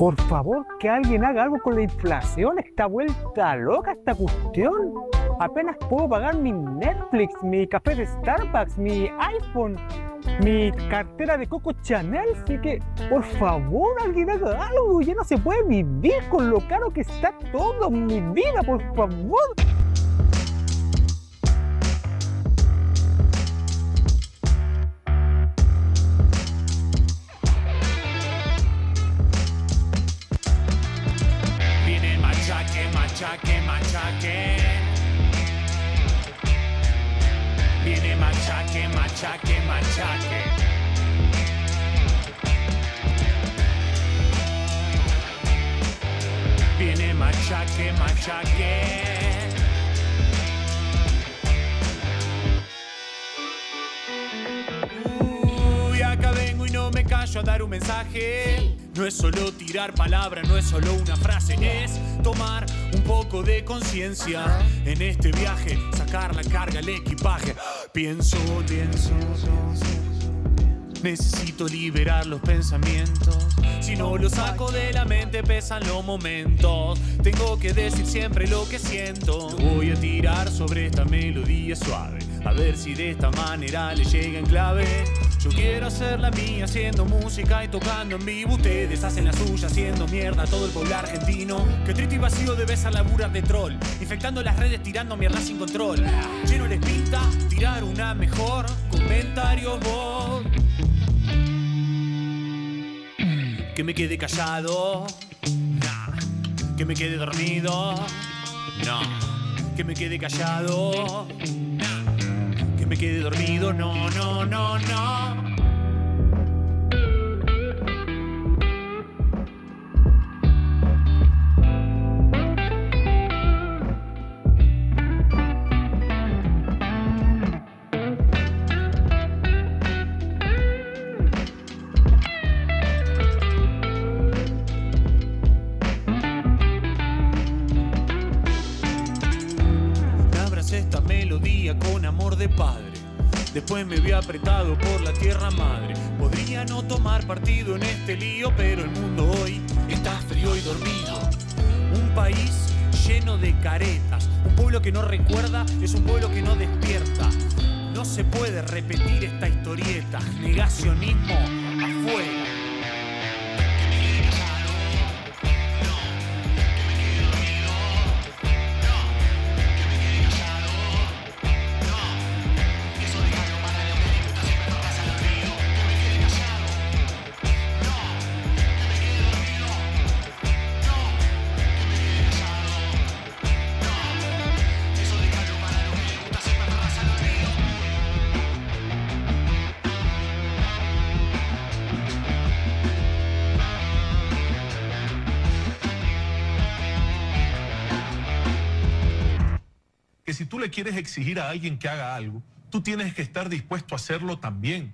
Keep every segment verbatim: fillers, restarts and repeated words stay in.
Por favor, que alguien haga algo con la inflación. Está vuelta loca esta cuestión. Apenas puedo pagar mi Netflix, mi café de Starbucks, mi iPhone, mi cartera de Coco Chanel. Así que, por favor, alguien haga algo. Ya no se puede vivir con lo caro que está todo en mi vida, por favor. Viene machaque, machaque, machaque. Viene machaque, machaque, machaque. Viene machaque, machaque. Uy, acá vengo y no me callo a dar un mensaje. No es solo tirar palabras, no es solo una frase, es tomar un poco de conciencia en este viaje, sacar la carga, el equipaje. Pienso, pienso, necesito liberar los pensamientos. Si no los saco de la mente pesan los momentos. Tengo que decir siempre lo que siento. Voy a tirar sobre esta melodía suave, a ver si de esta manera le llega en clave. Yo quiero hacer la mía haciendo música y tocando en vivo. Ustedes hacen la suya haciendo mierda a todo el pueblo argentino. Que triste y vacío debe ser laburar de troll, infectando las redes tirando mierda sin control. Lleno les pinta tirar una mejor. Comentarios vos. Que me quede callado. Nah. Que me quede dormido. No. Que me quede callado. Nah. Que me quede dormido. No, no, no, no. Esta melodía con amor de padre. Después me vi apretado por la tierra madre. Podría no tomar partido en este lío, pero el mundo hoy está frío y dormido. Un país lleno de caretas. Un pueblo que no recuerda es un pueblo que no despierta. No se puede repetir esta historieta. Negacionismo afuera. Si tú le quieres exigir a alguien que haga algo, tú tienes que estar dispuesto a hacerlo también.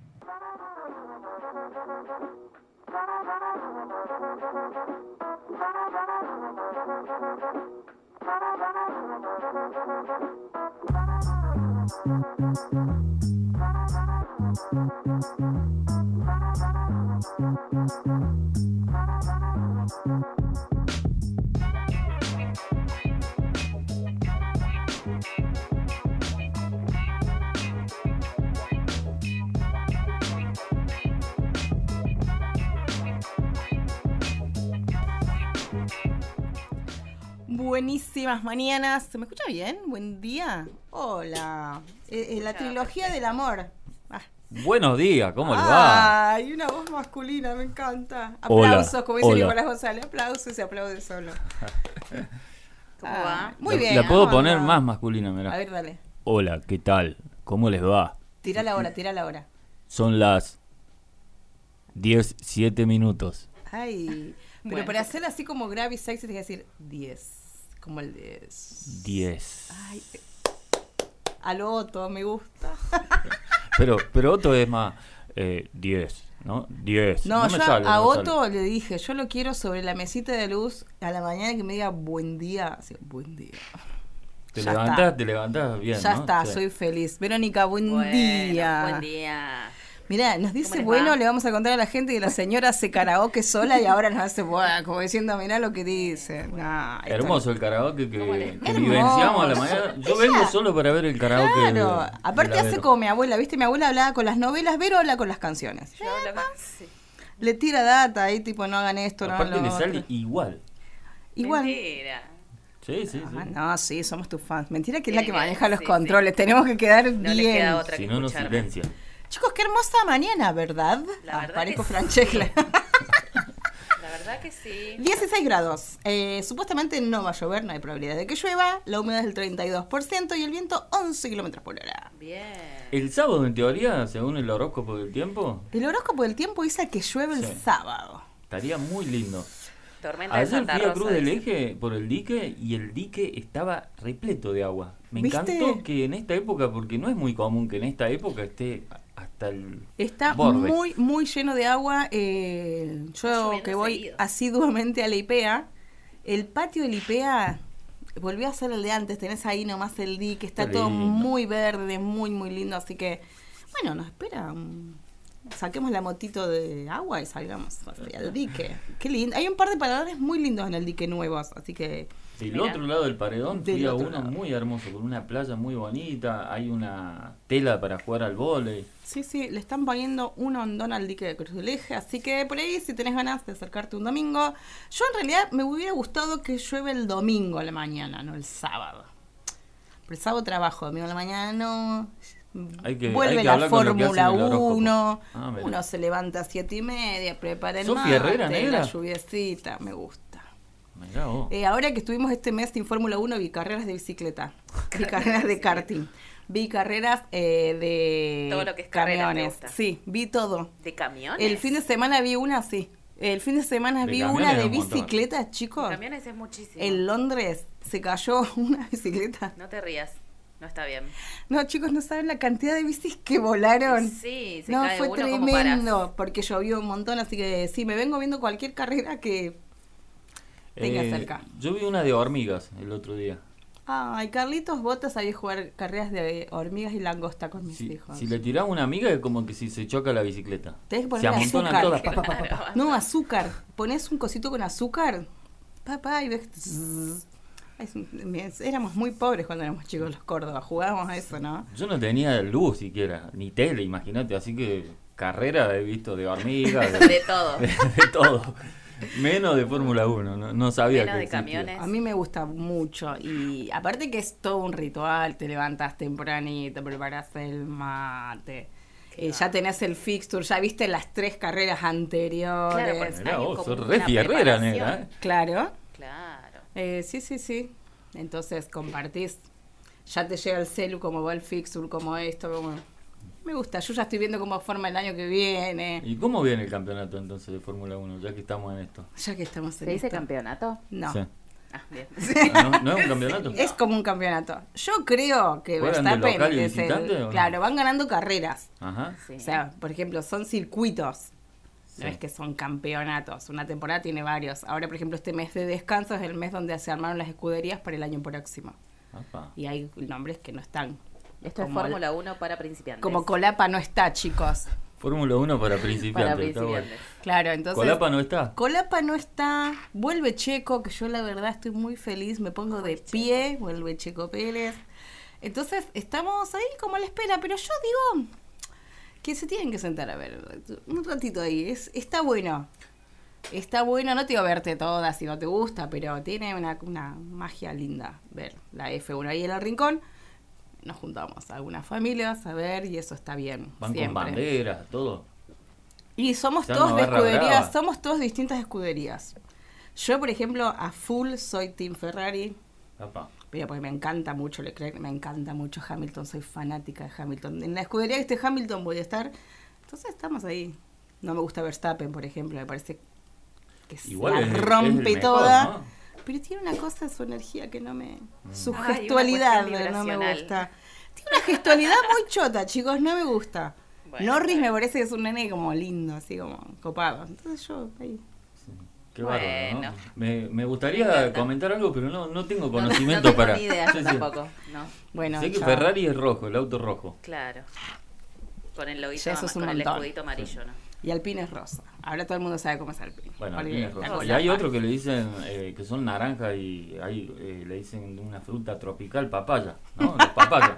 Buenísimas mañanas. ¿Se me escucha bien? Buen día. Hola. Eh, eh, la trilogía del amor. Ah. Buenos días, ¿cómo le va? Ay, una voz masculina, me encanta. Aplausos, hola, como dice hola. Nicolás González. Aplausos y se aplaude solo. ¿Cómo ah, va? Muy la, bien. La puedo onda. poner más masculina, mirá. A ver, dale. Hola, ¿qué tal? ¿Cómo les va? Tira la hora, tira la hora. Son las diez, siete minutos. Ay, pero Bueno. para hacer así como grave y sexy, tienes que decir diez. Como el diez. diez. Ay, a lo Otto, me gusta. Pero, pero Otto es más eh, diez, ¿no? diez. No, me yo sale, a no me Otto sale. le dije, yo lo quiero sobre la mesita de luz a la mañana que me diga buen día. Así, buen día. Te Ya levantás, está. te levantás bien, Ya ¿no? está, Sí. soy feliz. Verónica, buen Bueno, día. Buen día. Mirá, nos dice, bueno, le vamos a contar a la gente que la señora hace karaoke sola y ahora nos hace, buah, como diciendo, mirá lo que dice. Nah, esto Hermoso no. el karaoke que, que Hermoso. vivenciamos a la mañana. Yo vengo Ella- solo para ver el karaoke. Claro, de- aparte de la hace Vero. como mi abuela, ¿viste? Mi abuela hablaba con las novelas, Vero habla con las canciones. Yo hablo- sí. Le tira data ahí, tipo, no hagan esto, no hagan Aparte lo le sale otro. igual. Igual. Mentira. Sí, sí, sí. Ah, no, sí, somos tus fans. Mentira que es Tiene la que que- maneja los sí, controles. Tenemos que quedar No les bien. queda otra Si que no, nos escucharme. silencia. Chicos, qué hermosa mañana, ¿verdad? La Ah, verdad parezco que sí. Francesca. La verdad que sí. dieciséis grados. Eh, supuestamente no va a llover, no hay probabilidad de que llueva. La humedad es del treinta y dos por ciento y el viento once kilómetros por hora. Bien. El sábado, en teoría, según el horóscopo del tiempo, El horóscopo del tiempo dice que llueve el Sí. sábado. estaría muy lindo. Tormenta de Ayer Santa fui a Rosa. Cruz del dice. Eje por el dique y el dique estaba repleto de agua. Me ¿Viste? encantó que en esta época, porque no es muy común que en esta época esté hasta el Está borde. muy, muy lleno de agua. Eh, Está yo lloviendo que voy seguido. asiduamente a la IPEA, el patio de la IPEA volvió a ser el de antes. Tenés ahí nomás el dique, está Qué todo lindo. muy verde, muy, muy lindo. Así que, bueno, nos espera. un- Saquemos la motito de agua y salgamos hacia el dique. Qué lindo. Hay un par de paradores muy lindos en el dique nuevos, así que Del Mirá. otro lado del paredón Del fui a otro uno lado. muy hermoso, con una playa muy bonita, hay una tela para jugar al vóley. sí, sí, le están poniendo un hondón al dique de Cruz del Eje, así que por ahí si tenés ganas de acercarte un domingo, yo en realidad me hubiera gustado que llueve el domingo a la mañana, no el sábado. Pero el sábado trabajo, domingo a la mañana no. Hay que- Vuelve hay que la hablar con lo que Fórmula hacen el horóscopo. uno, Ah, mirá. uno se levanta a siete y media, prepara el ¿Sos mate, fierrera, negra? la lluviecita, me gusta. Mirá vos. Eh, ahora que estuvimos este mes sin Fórmula uno, vi carreras de bicicleta, vi carreras de karting, vi carreras eh, de Todo lo que es carrera, ¿te camiones. gusta? Sí, vi todo. ¿De camiones? El fin de semana vi una, sí. El fin de semana De vi camiones una de un montón. bicicleta, De chicos. camiones es muchísimo. En Londres se cayó una bicicleta. No te rías. No está bien. No, chicos, no saben la cantidad de bicis que volaron. Sí, se No, cae fue uno, ¿cómo parás? tremendo, porque llovió un montón, así que sí, me vengo viendo cualquier carrera que tenga Eh, cerca. Yo vi una de hormigas el otro día. Ay, Carlitos Bota sabía jugar carreras de hormigas y langosta con mis Si, hijos. si le tirás una amiga es como que si se choca la bicicleta. Tenés que Se ponerle amontonan azúcar. todas. pa, pa, pa, pa, pa. No, azúcar. Pones un cosito con azúcar. Papá, y ves. Zzz. Es un- me- éramos muy pobres cuando éramos chicos los Córdoba. Jugábamos a eso, ¿no? Yo no tenía luz siquiera, ni tele, imagínate, así que carrera he visto de hormigas, de, De todo. de- de todo. Menos de Fórmula uno, no, no sabía Menos que de existía. camiones. A mí me gusta mucho. Y aparte que es todo un ritual. Te levantas tempranito, preparas el mate. Qué eh, ya tenés el fixture, ya viste las tres carreras anteriores. Claro, pues, Mirá hay vos, como sos re una fierrera, preparación. negra, ¿eh? Claro. Claro. Eh, sí, sí, sí. Entonces compartís. Ya te llega el celu, como va el fixture, como esto, como... Me gusta, yo ya estoy viendo cómo forma el año que viene. ¿Y cómo viene el campeonato entonces de Fórmula uno, ya que estamos en esto? Ya que estamos en ¿Se dice esto. campeonato? No. Sí. Ah, bien. Ah, ¿No, ¿No es un campeonato? Es como un campeonato. Yo creo que ¿Juegan de Verstappen, local y que es visitante o el, no? claro, van ganando carreras. Ajá. Sí. O sea, por ejemplo, son circuitos. Sí. No es que son campeonatos. Una temporada tiene varios. Ahora, por ejemplo, este mes de descanso es el mes donde se armaron las escuderías para el año próximo. Apa. Y hay nombres que no están. Esto es Como- Fórmula uno para principiantes. Como Colapa no está, chicos. Fórmula uno para Para principiantes. está bueno. principiantes. Claro, entonces... ¿Colapa no está? Colapa no está, vuelve Checo, que yo la verdad estoy muy feliz, me pongo de pie, vuelve Checo Pérez. Entonces estamos ahí como a la espera, pero yo digo que se tienen que sentar a ver un ratito ahí, es, está bueno. Está bueno, no te digo verte todas si no te gusta, pero tiene una, una magia linda ver la F uno ahí en el rincón. Nos juntamos algunas familias a ver y eso está bien. Van siempre. con banderas, todo. Y somos Ya todos no de barra escuderías, brava. somos todos distintas escuderías. Yo, por ejemplo, a full soy Team Ferrari, Apa. pero porque me encanta mucho Leclerc, me encanta mucho Hamilton, soy fanática de Hamilton. En la escudería que esté Hamilton voy a estar. Entonces estamos ahí. No me gusta Verstappen, por ejemplo, me parece que se Igual la es el- rompe es el mejor, toda. ¿no? Pero tiene una cosa en su energía que no me... Su Ay, una gestualidad cuestión no me vibracional. gusta. Tiene una gestualidad muy chota, chicos, no me gusta. Bueno, Norris bueno. me parece que es un nene como lindo, así como copado. Entonces yo ahí... Qué Bueno. bárbaro, ¿no? Me, me gustaría comentar algo, pero no, no tengo No, conocimiento no tengo para... ni idea Sí, yo sí. tampoco. No. Bueno, Sé que ya. Ferrari es rojo, el auto rojo. Claro. Con el loguito, Ya eso es un con el montón. escudito amarillo, ¿no? Y Alpine es rosa. Ahora todo el mundo sabe cómo es Alpine. Bueno, Porque Alpine es la rosa. cosa Y hay va. otro que le dicen eh, que son naranja y hay, eh, le dicen una fruta tropical, papaya, ¿no? Los papayas.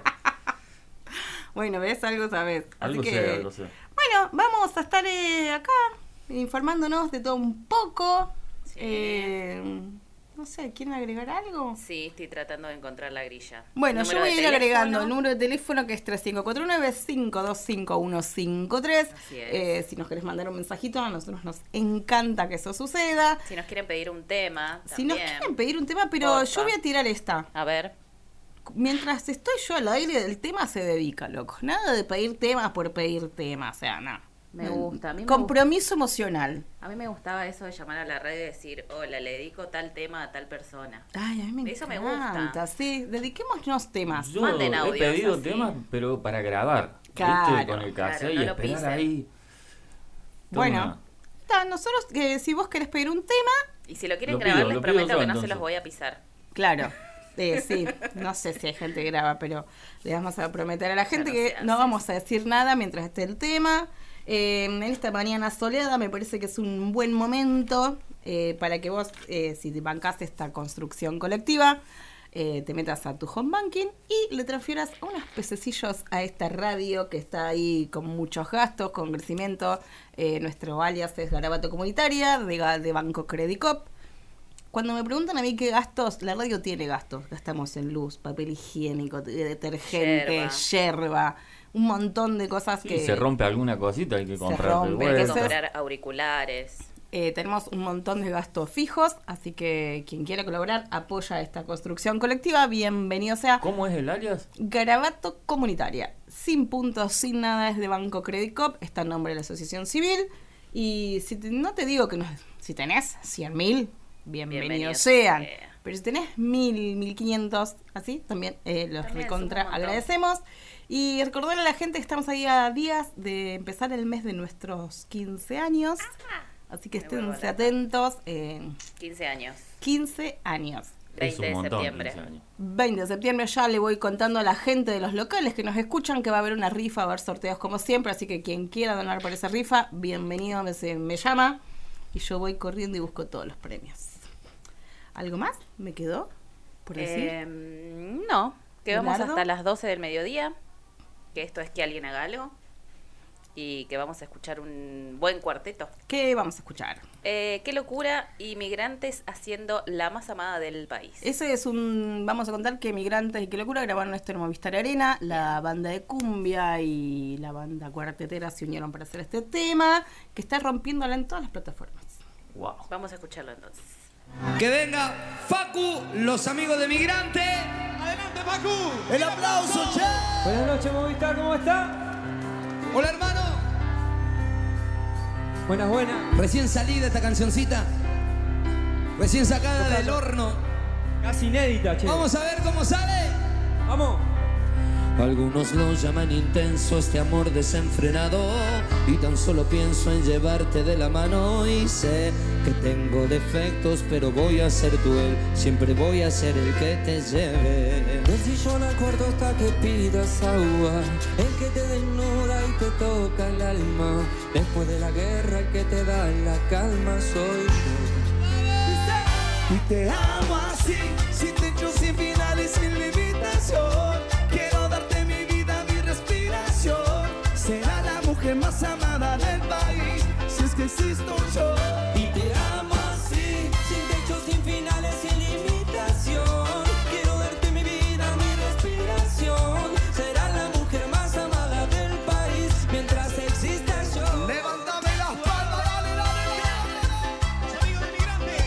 Bueno, ¿ves? Algo sabes. Así Algo que, sé, algo sé. bueno, vamos a estar eh, acá informándonos de todo un poco. Sí. Eh, no sé, ¿quieren agregar algo? Sí, estoy tratando de encontrar la grilla. Bueno, yo Número voy a de ir agregando el teléfono. número de teléfono que es tres cinco cuatro nueve, cinco dos cinco, uno cinco tres. Así es. Eh, si nos querés mandar un mensajito, a nosotros nos encanta que eso suceda. Si nos quieren pedir un tema, Si nos también. quieren pedir un tema, pero Porfa. yo voy a tirar esta. A ver, Mientras estoy yo al aire, el tema se dedica, loco. Nada de pedir temas por pedir temas, o sea, no. Me gusta, a mí me Compromiso emocional. a mí me gustaba eso de llamar a la red y decir, hola, le dedico tal tema a tal persona. Ay, a mí me Eso me encanta. gusta. Sí, dediquémonos temas. Yo Manden he audios pedido así. temas, pero para grabar. Claro, ¿viste? Con el cassette claro, no y lo esperar pisen. ahí. Toda Bueno, una- está, nosotros, eh, si vos querés pedir un tema, Y si lo quieren Lo grabar, pido, les lo pido prometo yo, que no se entonces. los voy a pisar. claro. Eh, sí, no sé si hay gente que graba, pero le vamos a prometer a la gente no que se no hace. vamos a decir nada mientras esté el tema. Eh, en esta mañana soleada me parece que es un buen momento eh, para que vos, eh, si te bancás esta construcción colectiva, eh, te metas a tu home banking y le transfieras unos pececillos a esta radio que está ahí con muchos gastos, con crecimiento. Eh, nuestro alias es Garabato Comunitaria de, Ga- de Banco Credicop. Cuando me preguntan a mí qué gastos, la radio tiene gastos. Gastamos en luz, papel higiénico, de- detergente, Yerba. yerba, un montón de cosas Sí, que... se rompe alguna cosita, hay que Se comprar de rompe, Hay que Entonces- vuelta. comprar auriculares. Eh, tenemos un montón de gastos fijos, así que quien quiera colaborar, apoya esta construcción colectiva, bienvenido sea. ¿Cómo es el alias? Garabato Comunitaria, sin puntos, sin nada, es de Banco Credicop, está en nombre de la asociación civil. Y si te- no te digo que no, si tenés cien mil, bienvenidos Bienvenidos sean. sea. Pero si tenés mil, mil quinientos, así, también eh, los También recontra suma un montón. agradecemos. Y recordar a la gente que estamos ahí a días de empezar el mes de nuestros quince años. Así que Me vuelvo esténse loca. atentos. eh, quince años. quince años. Es veinte un de montón, septiembre. quince años. veinte de septiembre ya le voy contando a la gente de los locales que nos escuchan que va a haber una rifa, va a haber sorteos como siempre, así que quien quiera donar por esa rifa, bienvenido, me, se- me llama y yo voy corriendo y busco todos los premios. ¿Algo más? ¿Me quedó por decir? Eh, no, que vamos ¿Leonardo? hasta las doce del mediodía, que esto es que alguien haga algo, y que vamos a escuchar un buen cuarteto. ¿Qué vamos a escuchar? Eh, qué locura, inmigrantes haciendo la más amada del país. Ese es un... Vamos a contar que Migrantes y Qué Locura grabaron esto en Movistar Arena. La banda de cumbia y la banda cuartetera se unieron para hacer este tema, que está rompiéndola en todas las plataformas. Wow. Vamos a escucharlo entonces. Que venga Facu, los amigos de Migrante. ¡Adelante, Facu! El aplauso, che. Buenas noches, Movistar, ¿cómo está? Hola, hermano. Buenas, buenas. Recién salida esta cancioncita. Recién sacada del horno. Casi inédita, che. Vamos a ver cómo sale. Vamos. Algunos lo llaman intenso este amor desenfrenado y tan solo pienso en llevarte de la mano y sé que tengo defectos pero voy a ser tú él, siempre voy a ser el que te lleve. Del sillón al cuarto hasta que pidas agua, el que te desnuda y te toca el alma. Después de la guerra el que te da la calma soy yo. Y te amo así, sin techo, sin finales, sin limitación. Quiero darte mi vida, mi respiración. Será la mujer más amada del país, si es que existo yo. Y te amo así, sin techo, sin finales, sin limitación. Quiero darte mi vida, mi respiración. Será la mujer más amada del país, mientras exista yo. Levántame las palmas, dale, dale, dale. Amigos de Migrantes.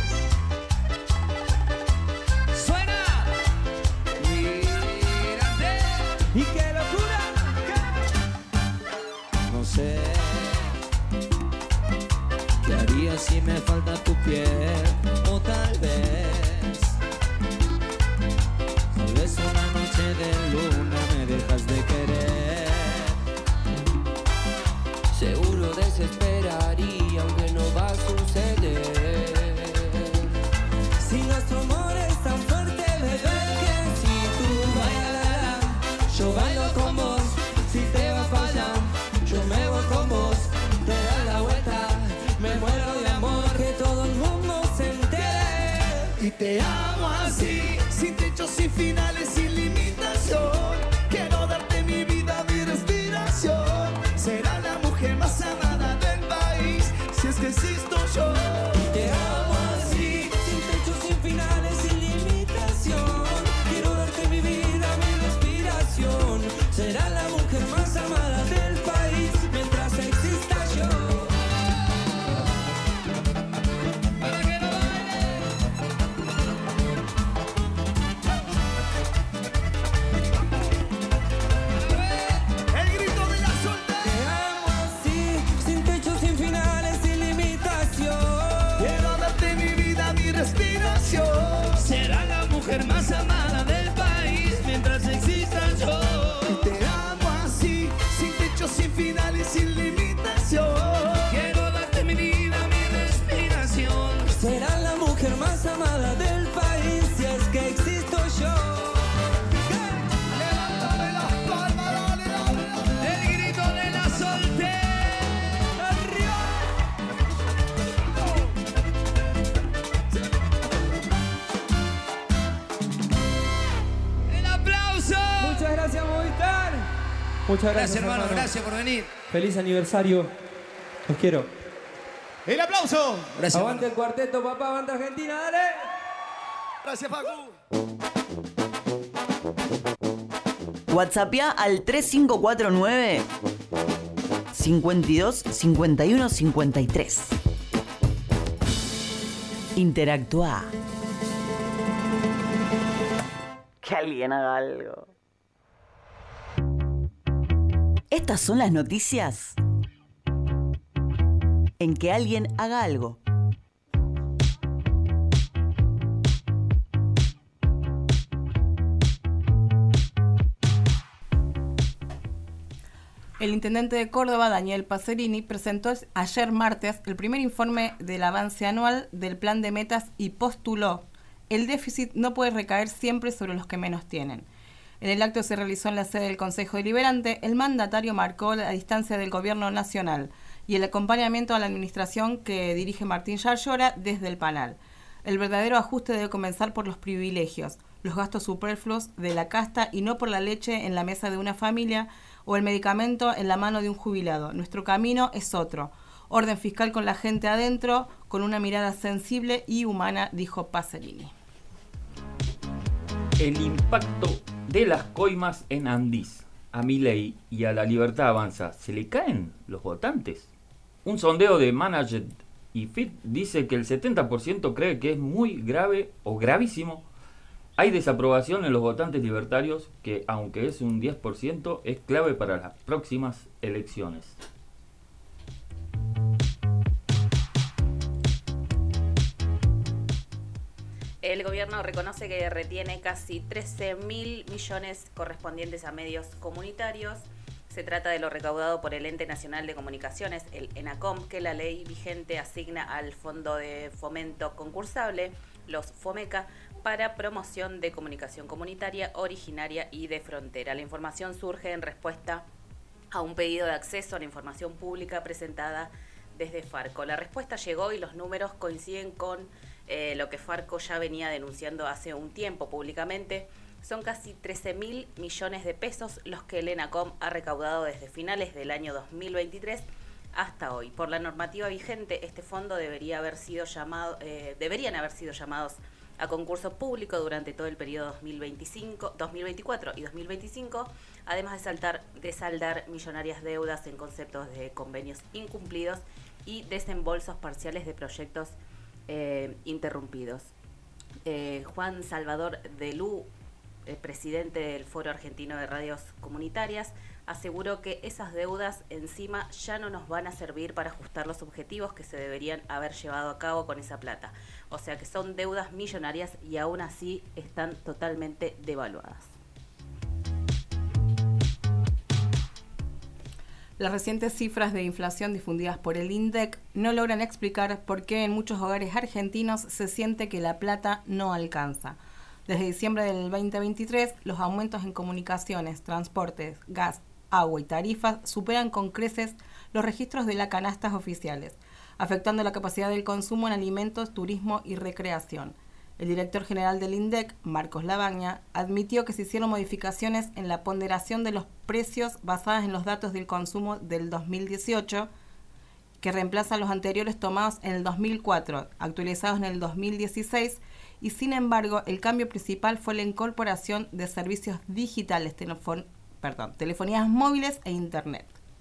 Suena. Migrante. ¡Y qué locura! No sé qué haría si me falta tu piel, o tal vez, tal vez una noche de luna me dejas de querer. Seguro desesperaría, aunque no va a suceder. Si nuestro amor es tan fuerte, bebé, que si tú bailas, yo bailo con vos. Si te vas para allá, Y te amo así, sin techo, sin finales, sin limitación. Quiero darte mi vida, mi respiración. Será la mujer más amada del país, si es que existo yo. Y te amo así, sin techo, sin finales, sin limitación. Quiero darte mi vida, mi respiración. Será la mujer más amada del país, mientras exista yo. Será la mujer más amada del país mientras exista yo. Y te amo así, sin techo, sin finales, sin limitación. Quiero darte mi vida, mi respiración. Será la mujer más amada del país si es que existo yo. Levántame las palmas, dale, dale, dale. El grito de la soltera. Muchas gracias, Movistar. Muchas gracias, Gracias, hermano, gracias por venir. Feliz aniversario. Los quiero. ¡El aplauso! Gracias, Aguante hermano. el cuarteto, papá. Aguante Argentina, dale. Gracias, Facu. WhatsAppea al tres cinco cuatro nueve, cincuenta y dos, cincuenta y uno, cincuenta y tres. Interactúa. Que alguien haga algo. Estas son las noticias en que alguien haga algo. El intendente de Córdoba, Daniel Pacerini, presentó ayer martes el primer informe del avance anual del plan de metas y postuló: el déficit no puede recaer siempre sobre los que menos tienen. En el acto que se realizó en la sede del Consejo Deliberante, el mandatario marcó la distancia del Gobierno Nacional y el acompañamiento a la administración que dirige Martín Yarlora desde el Panal. El verdadero ajuste debe comenzar por los privilegios, los gastos superfluos de la casta y no por la leche en la mesa de una familia o el medicamento en la mano de un jubilado. Nuestro camino es otro. Orden fiscal con la gente adentro, con una mirada sensible y humana, dijo Pacerini. El impacto de las coimas en Andís a Milei y a La Libertad Avanza, ¿se le caen los votantes? Un sondeo de Managed y Fit dice que el setenta por ciento cree que es muy grave o gravísimo. Hay desaprobación en los votantes libertarios, que aunque es un diez por ciento, es clave para las próximas elecciones. El gobierno reconoce que retiene casi trece mil millones correspondientes a medios comunitarios. Se trata de lo recaudado por el Ente Nacional de Comunicaciones, el ENACOM, que la ley vigente asigna al Fondo de Fomento Concursable, los FOMECA, para promoción de comunicación comunitaria, originaria y de frontera. La información surge en respuesta a un pedido de acceso a la información pública presentada desde Farco. La respuesta llegó y los números coinciden con eh, lo que Farco ya venía denunciando hace un tiempo públicamente. Son casi trece mil millones de pesos los que el ENACOM ha recaudado desde finales del año dos mil veintitrés hasta hoy. Por la normativa vigente, este fondo debería haber sido llamado, eh, deberían haber sido llamados a concurso público durante todo el periodo dos mil veinticinco, dos mil veinticuatro y dos mil veinticinco, además de, saltar, de saldar millonarias deudas en conceptos de convenios incumplidos y desembolsos parciales de proyectos eh, interrumpidos. Eh, Juan Salvador Delú, el presidente del Foro Argentino de Radios Comunitarias, aseguró que esas deudas encima ya no nos van a servir para ajustar los objetivos que se deberían haber llevado a cabo con esa plata. O sea que son deudas millonarias y aún así están totalmente devaluadas. Las recientes cifras de inflación difundidas por el INDEC no logran explicar por qué en muchos hogares argentinos se siente que la plata no alcanza. Desde diciembre del veinte veintitrés, los aumentos en comunicaciones, transportes, gas, agua y tarifas superan con creces los registros de las canastas oficiales, afectando la capacidad del consumo en alimentos, turismo y recreación. El director general del INDEC, Marcos Lavagna, admitió que se hicieron modificaciones en la ponderación de los precios basadas en los datos del consumo del dos mil dieciocho, que reemplazan los anteriores tomados en el dos mil cuatro, actualizados en el dos mil dieciséis, y sin embargo, el cambio principal fue la incorporación de servicios digitales, telefon- perdón, telefonías móviles e internet.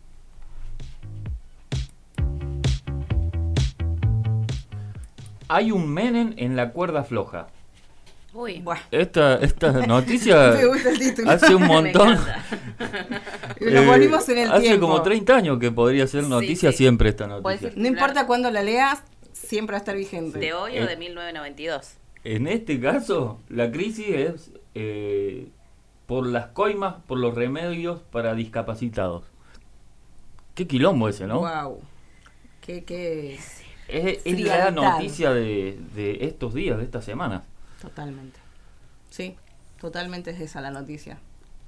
Hay un Menem en la cuerda floja. Uy, Esta, esta noticia Me gusta el título. hace un Me montón. encanta. Nos volvimos en el hace tiempo. como treinta años que podría ser noticia sí. siempre esta Puede noticia. ser. No importa cuándo la leas, siempre va a estar vigente. ¿De hoy Eh, o de mil novecientos noventa y dos? En este caso, la crisis es eh, por las coimas, por los remedios para discapacitados. Qué quilombo ese, ¿no? Wow. Qué, qué... Es, es la frialdad. noticia de, de estos días, de esta semana. Totalmente. Sí, totalmente es esa la noticia.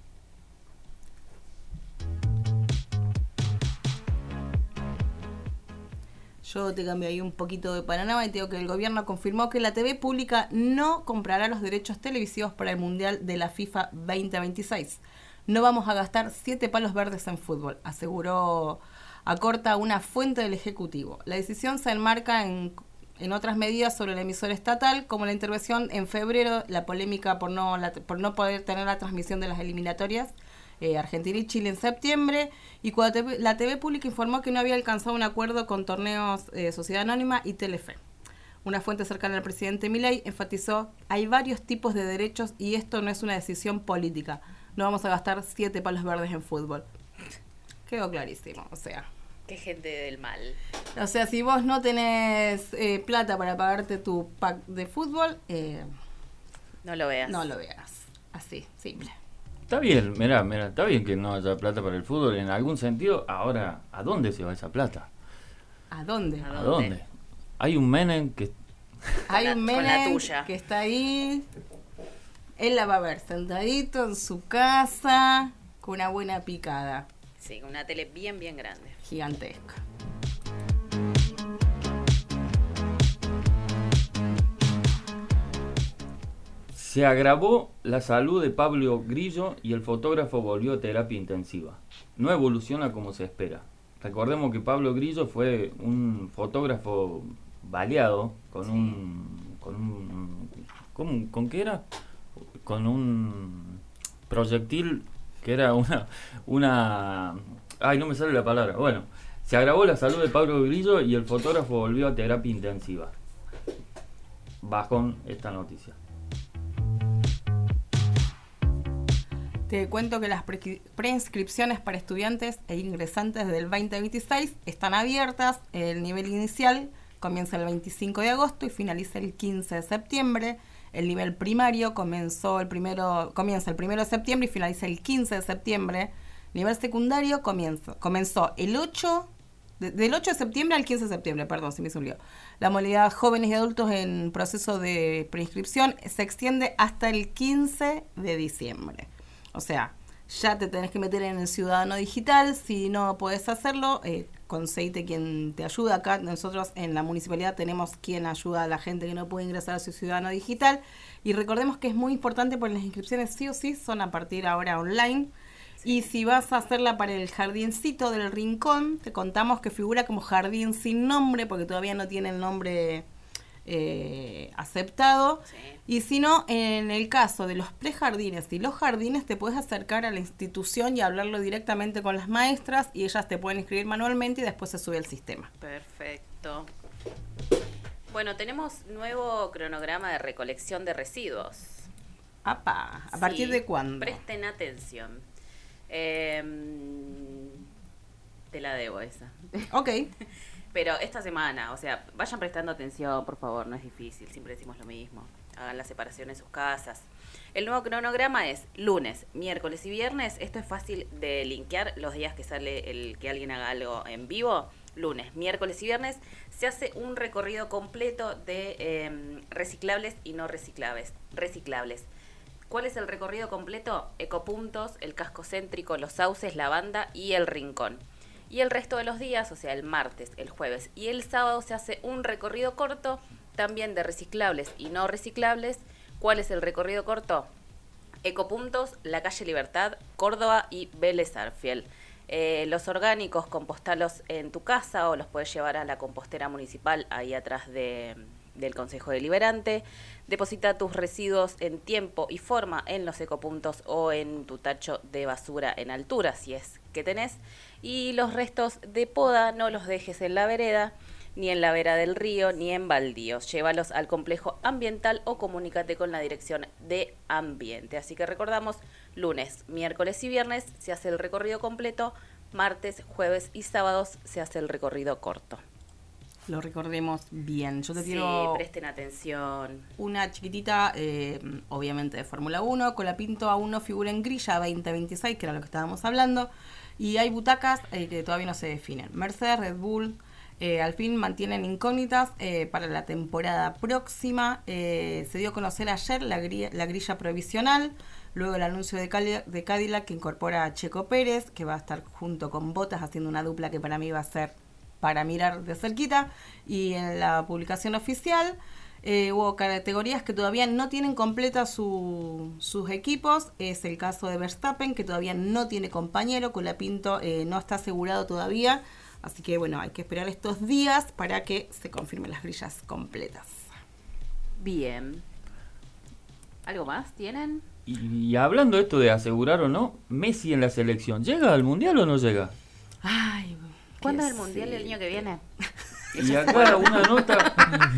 Yo te cambio ahí un poquito de panorama y te digo que el gobierno confirmó que la T V pública no comprará los derechos televisivos para el Mundial de la FIFA veinte veintiséis. No vamos a gastar siete palos verdes en fútbol, aseguró, acorta una fuente del Ejecutivo. La decisión se enmarca en, en otras medidas sobre el emisor estatal, como la intervención en febrero, la polémica por no, la, por no poder tener la transmisión de las eliminatorias, Eh, Argentina y Chile en septiembre, y cuando T V, la T V pública informó que no había alcanzado un acuerdo con torneos eh, Sociedad Anónima y Telefe. Una fuente cercana al presidente Milei enfatizó: hay varios tipos de derechos y esto no es una decisión política. No vamos a gastar siete palos verdes en fútbol. Quedó clarísimo, o sea. Qué gente del mal. O sea, si vos no tenés eh, plata para pagarte tu pack de fútbol, eh, No lo veas. no lo veas. Así, simple. Está bien, mirá, mirá, está bien que no haya plata para el fútbol en algún sentido. Ahora, ¿a dónde se va esa plata? ¿A dónde? ¿A dónde? Hay un Menem que... Hay Con un la- con la Menem tuya. que está ahí. Él la va a ver sentadito en su casa con una buena picada Sí, con una tele bien, bien grande. gigantesca. Se agravó la salud de Pablo Grillo y el fotógrafo volvió a terapia intensiva. No evoluciona como se espera. Recordemos que Pablo Grillo fue un fotógrafo baleado con un... con un... ¿cómo- ¿Con qué era? Con un proyectil que era una... una ay, no me sale la palabra. Bueno, se agravó la salud de Pablo Grillo y el fotógrafo volvió a terapia intensiva. Bajón esta noticia. Te cuento que las pre- preinscripciones para estudiantes e ingresantes del veinte veintiséis están abiertas. El nivel inicial comienza el veinticinco de agosto y finaliza el quince de septiembre. El nivel primario comenzó el primero, comienza el primero de septiembre y finaliza el quince de septiembre. Nivel secundario comienza, comenzó el ocho, de- del ocho de septiembre al quince de septiembre, perdón, se me hizo un lío. La modalidad jóvenes y adultos en proceso de preinscripción se extiende hasta el quince de diciembre. O sea, ya te tenés que meter en el Ciudadano Digital. Si no podés hacerlo, eh, conseguite quien te ayuda. Acá nosotros en la municipalidad tenemos quien ayuda a la gente que no puede ingresar a su Ciudadano Digital. Y recordemos que es muy importante porque las inscripciones sí o sí son a partir ahora online. Y si vas a hacerla para el jardincito del Rincón, te contamos que figura como jardín sin nombre porque todavía no tiene el nombre eh, aceptado. Sí. Y si no, en el caso de los prejardines y los jardines, te puedes acercar a la institución y hablarlo directamente con las maestras y ellas te pueden inscribir manualmente y después se sube al sistema. Perfecto. Bueno, tenemos nuevo cronograma de recolección de residuos. Apa, ¿a Sí, partir de cuándo? Presten atención. Eh, te la debo esa. Ok. Pero esta semana, o sea, vayan prestando atención, por favor, no es difícil, siempre decimos lo mismo. Hagan la separación en sus casas. El nuevo cronograma es lunes, miércoles y viernes. Esto es fácil de linkear los días que sale el que alguien haga algo en vivo. Lunes, miércoles y viernes se hace un recorrido completo de eh, reciclables y no reciclables. reciclables. ¿Cuál es el recorrido completo? Ecopuntos, el casco céntrico, los sauces, la banda y el rincón. Y el resto de los días, o sea, el martes, el jueves y el sábado se hace un recorrido corto también de reciclables y no reciclables. ¿Cuál es el recorrido corto? Ecopuntos, la calle Libertad, Córdoba y Vélez Arfiel. Eh, los orgánicos, compostalos en tu casa o los puedes llevar a la compostera municipal ahí atrás de, del Consejo Deliberante. Deposita tus residuos en tiempo y forma en los ecopuntos o en tu tacho de basura en altura, si es que tenés. Y los restos de poda no los dejes en la vereda, ni en la vera del río, ni en baldíos. Llévalos al complejo ambiental o comunícate con la dirección de ambiente. Así que recordamos, lunes, miércoles y viernes se hace el recorrido completo, martes, jueves y sábados se hace el recorrido corto. Lo recordemos bien. Yo te Sí, quiero presten atención. una chiquitita, eh, obviamente de Fórmula uno. Colapinto aún no figura en grilla veinte veintiséis, que era lo que estábamos hablando. Y hay butacas eh, que todavía no se definen. Mercedes, Red Bull, eh, al fin mantienen incógnitas eh, para la temporada próxima. Eh, se dio a conocer ayer la, gri- la grilla provisional. Luego el anuncio de, Cali- de Cadillac, que incorpora a Checo Pérez, que va a estar junto con Bottas haciendo una dupla que para mí va a ser para mirar de cerquita. Y en la publicación oficial eh, hubo categorías que todavía no tienen completas su, sus equipos. Es el caso de Verstappen, que todavía no tiene compañero. Colapinto eh, no está asegurado todavía. Así que bueno, hay que esperar estos días para que se confirmen las grillas completas. Bien. ¿Algo más tienen? Y, y hablando de esto de asegurar o no, Messi en la selección, ¿llega al Mundial o no llega? Ay, ¿Cuándo que es el Mundial sí. el año que viene? Y acá una nota...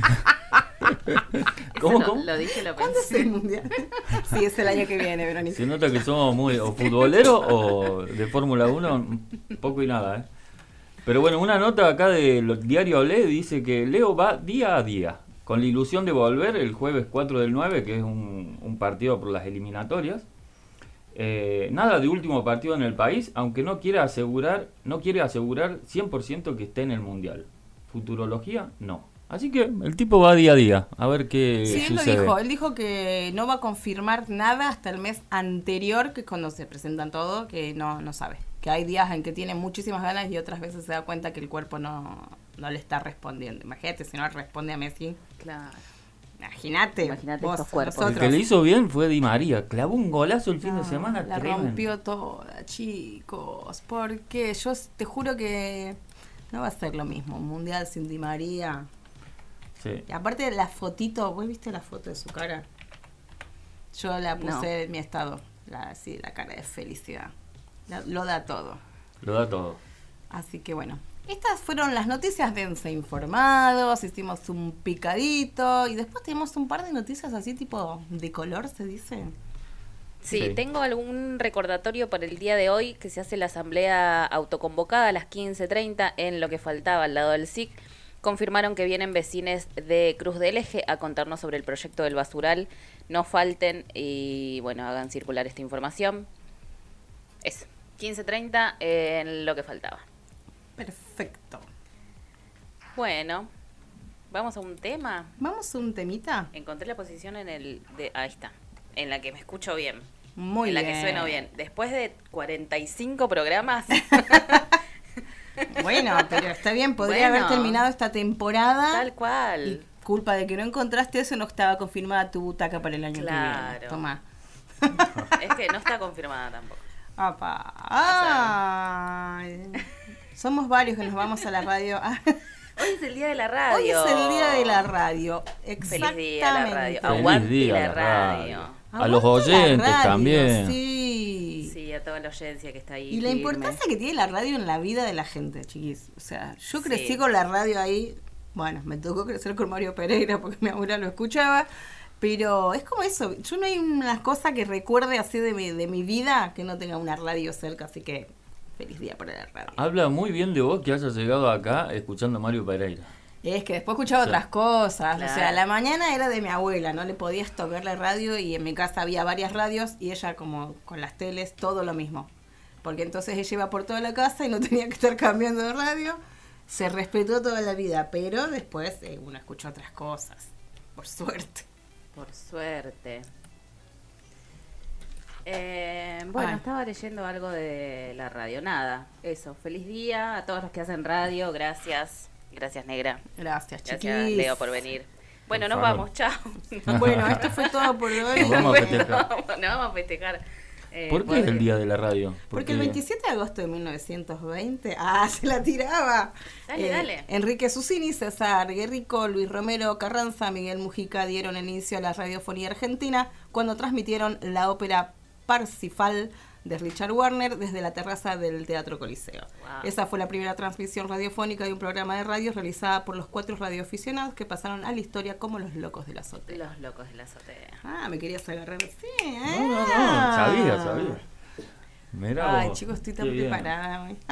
¿Cómo, Lo- cómo? Lo dije, lo ¿Cuándo es pensé. el mundial? Sí, es el año que viene, Verónica. Se nota que somos muy o futboleros o de Fórmula uno, poco y nada, ¿eh? Pero bueno, una nota acá del diario Olé dice que Leo va día a día, con la ilusión de volver el jueves cuatro del nueve, que es un, un partido por las eliminatorias. Eh, nada de último partido en el país, aunque no quiere asegurar, no quiere asegurar cien por ciento que esté en el Mundial. Futurología, no. Así que el tipo va día a día, a ver qué Sí, él sucede. lo dijo. Él dijo que no va a confirmar nada hasta el mes anterior, que es cuando se presentan todo, que no, no sabe. Que hay días en que tiene muchísimas ganas y otras veces se da cuenta que el cuerpo no, no le está respondiendo. Imagínate, si no le responde a Messi. Claro. Imagínate. Imagínate vos, estos cuerpos. El nosotros. que le hizo bien fue Di María, clavó un golazo el fin de No, semana. la tremendo. rompió toda, chicos. Porque yo te juro que no va a ser lo mismo. Un mundial sin Di María. Sí. Y aparte de la fotito, ¿vos viste la foto de su cara? Yo la puse No. en mi estado. La, sí, la cara de felicidad. La- lo da todo. Lo da todo. Así que bueno. Estas fueron las noticias dense informados. Hicimos un picadito. Y después tenemos un par de noticias así tipo de color, se dice. Sí, Sí. tengo algún recordatorio para el día de hoy que se hace la asamblea autoconvocada a las quince treinta en lo que faltaba al lado del S I C. Confirmaron que vienen vecines de Cruz del Eje a contarnos sobre el proyecto del basural. No falten y bueno, hagan circular esta información. Eso, quince treinta en lo que faltaba. Perfecto. Bueno, vamos a un tema. Vamos a un temita. Encontré la posición en el... De, ahí está, en la que me escucho bien. Muy en la bien. que sueno bien. Después de cuarenta y cinco programas... Bueno, pero está bien, podría Bueno. haber terminado esta temporada. Tal cual. Y culpa de que no encontraste eso, no estaba confirmada tu butaca para el año que viene. Claro. Toma. Es que no está confirmada tampoco. Apa. Ay. Somos varios que nos vamos a la radio. Hoy es el día de la radio. Hoy es el día de la radio. Feliz día a la radio. Exactamente. Aguante día la la radio. radio. A los Aguante la oyentes radio, también. Sí. Sí, a toda la audiencia que está ahí. Y la firme. importancia que tiene la radio en la vida de la gente, chiquis. O sea, yo crecí Sí. con la radio ahí. Bueno, me tocó crecer con Mario Pereira porque mi abuela lo escuchaba. Pero es como eso. Yo no hay una cosa que recuerde así de mi, de mi vida que no tenga una radio cerca. Así que feliz día para la radio. Habla muy bien de vos que hayas llegado acá escuchando a Mario Pereira. Es que después escuchaba Sí. otras cosas. Claro. O sea, la mañana era de mi abuela. No le podías tocar la radio y en mi casa había varias radios y ella como con las teles, todo lo mismo. Porque entonces ella iba por toda la casa y no tenía que estar cambiando de radio. Se respetó toda la vida, pero después eh, uno escuchó otras cosas. Por suerte. Por suerte. Eh, bueno, Ay. estaba leyendo algo de la radio. Nada, eso. Feliz día a todos los que hacen radio. Gracias. Gracias, Negra. Gracias, Gracias, chiquis. Leo, por venir. Bueno, Por nos favor. vamos, chao. Bueno, esto fue todo por hoy. Nos vamos a festejar. Nos vamos a festejar. Eh, ¿Por qué es el día de la radio? Porque el veintisiete de agosto de mil novecientos veinte, ah, se la tiraba. Dale, Eh, dale. Enrique Susini, César Guerrico, Luis Romero Carranza, Miguel Mujica dieron el inicio a la radiofonía argentina cuando transmitieron la ópera Parsifal de Richard Wagner desde la terraza del Teatro Coliseo. Wow. Esa fue la primera transmisión radiofónica de un programa de radio realizada por los cuatro radioaficionados que pasaron a la historia como los locos de la azotea. Los locos de la azotea. Ah, me querías agarrar. Sí, ¿eh? No, no, no, sabía, sabía. Mirá Ay, vos, chicos, estoy qué tan bien. preparada hoy.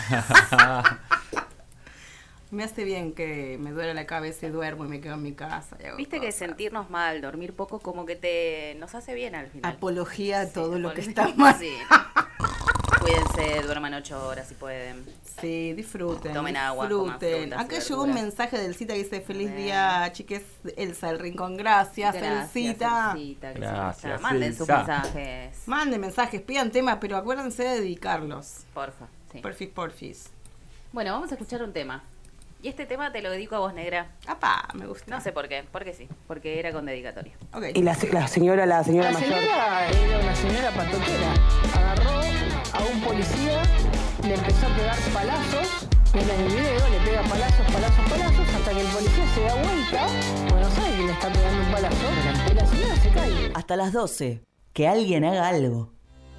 Me hace bien que me duele la cabeza y duermo y me quedo en mi casa. y hago Viste que cosas. sentirnos mal, dormir poco, como que te nos hace bien al final. Apología a todo lo que apología. está mal. Sí. Cuídense, duerman ocho horas si pueden. Sí, disfruten. Tomen agua, coman disfruten. frutas y Acá llegó un verduras. mensaje del Cita que dice: Feliz A ver. día, chiques. Elsa del Rincón. Gracias, Gracias, Elcita. Elcita, que Gracias, sí está. Manden sus Elsa. mensajes. Manden mensajes, pidan temas, pero acuérdense de dedicarlos. Porfa. Sí. Porfis, porfis. Bueno, vamos a escuchar un tema. Y este tema te lo dedico a vos, negra. Apá, me gusta. No sé por qué, porque sí, porque era con dedicatoria. Okay. Y la, la señora, la señora La mayor. señora era una señora patotera. Agarró a un policía, le empezó a pegar palazos. En el video le pega palazos, palazos, palazos, hasta que el policía se da vuelta. Bueno, no sabe que le está pegando un palazo. Y la señora se cae. Hasta las doce. Que alguien haga algo.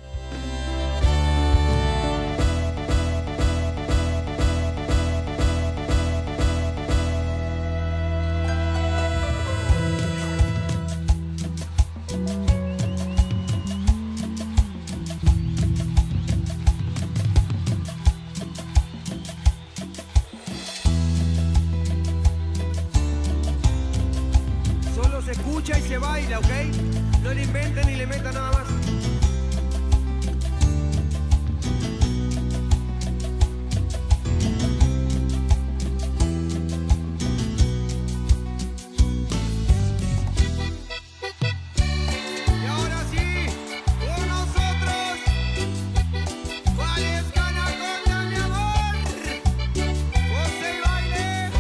Solo se escucha y se baila, ¿ok? No le inventen ni le metan nada más. Y ahora sí, con nosotros, ¿cuáles gana con mi amor? José y baile.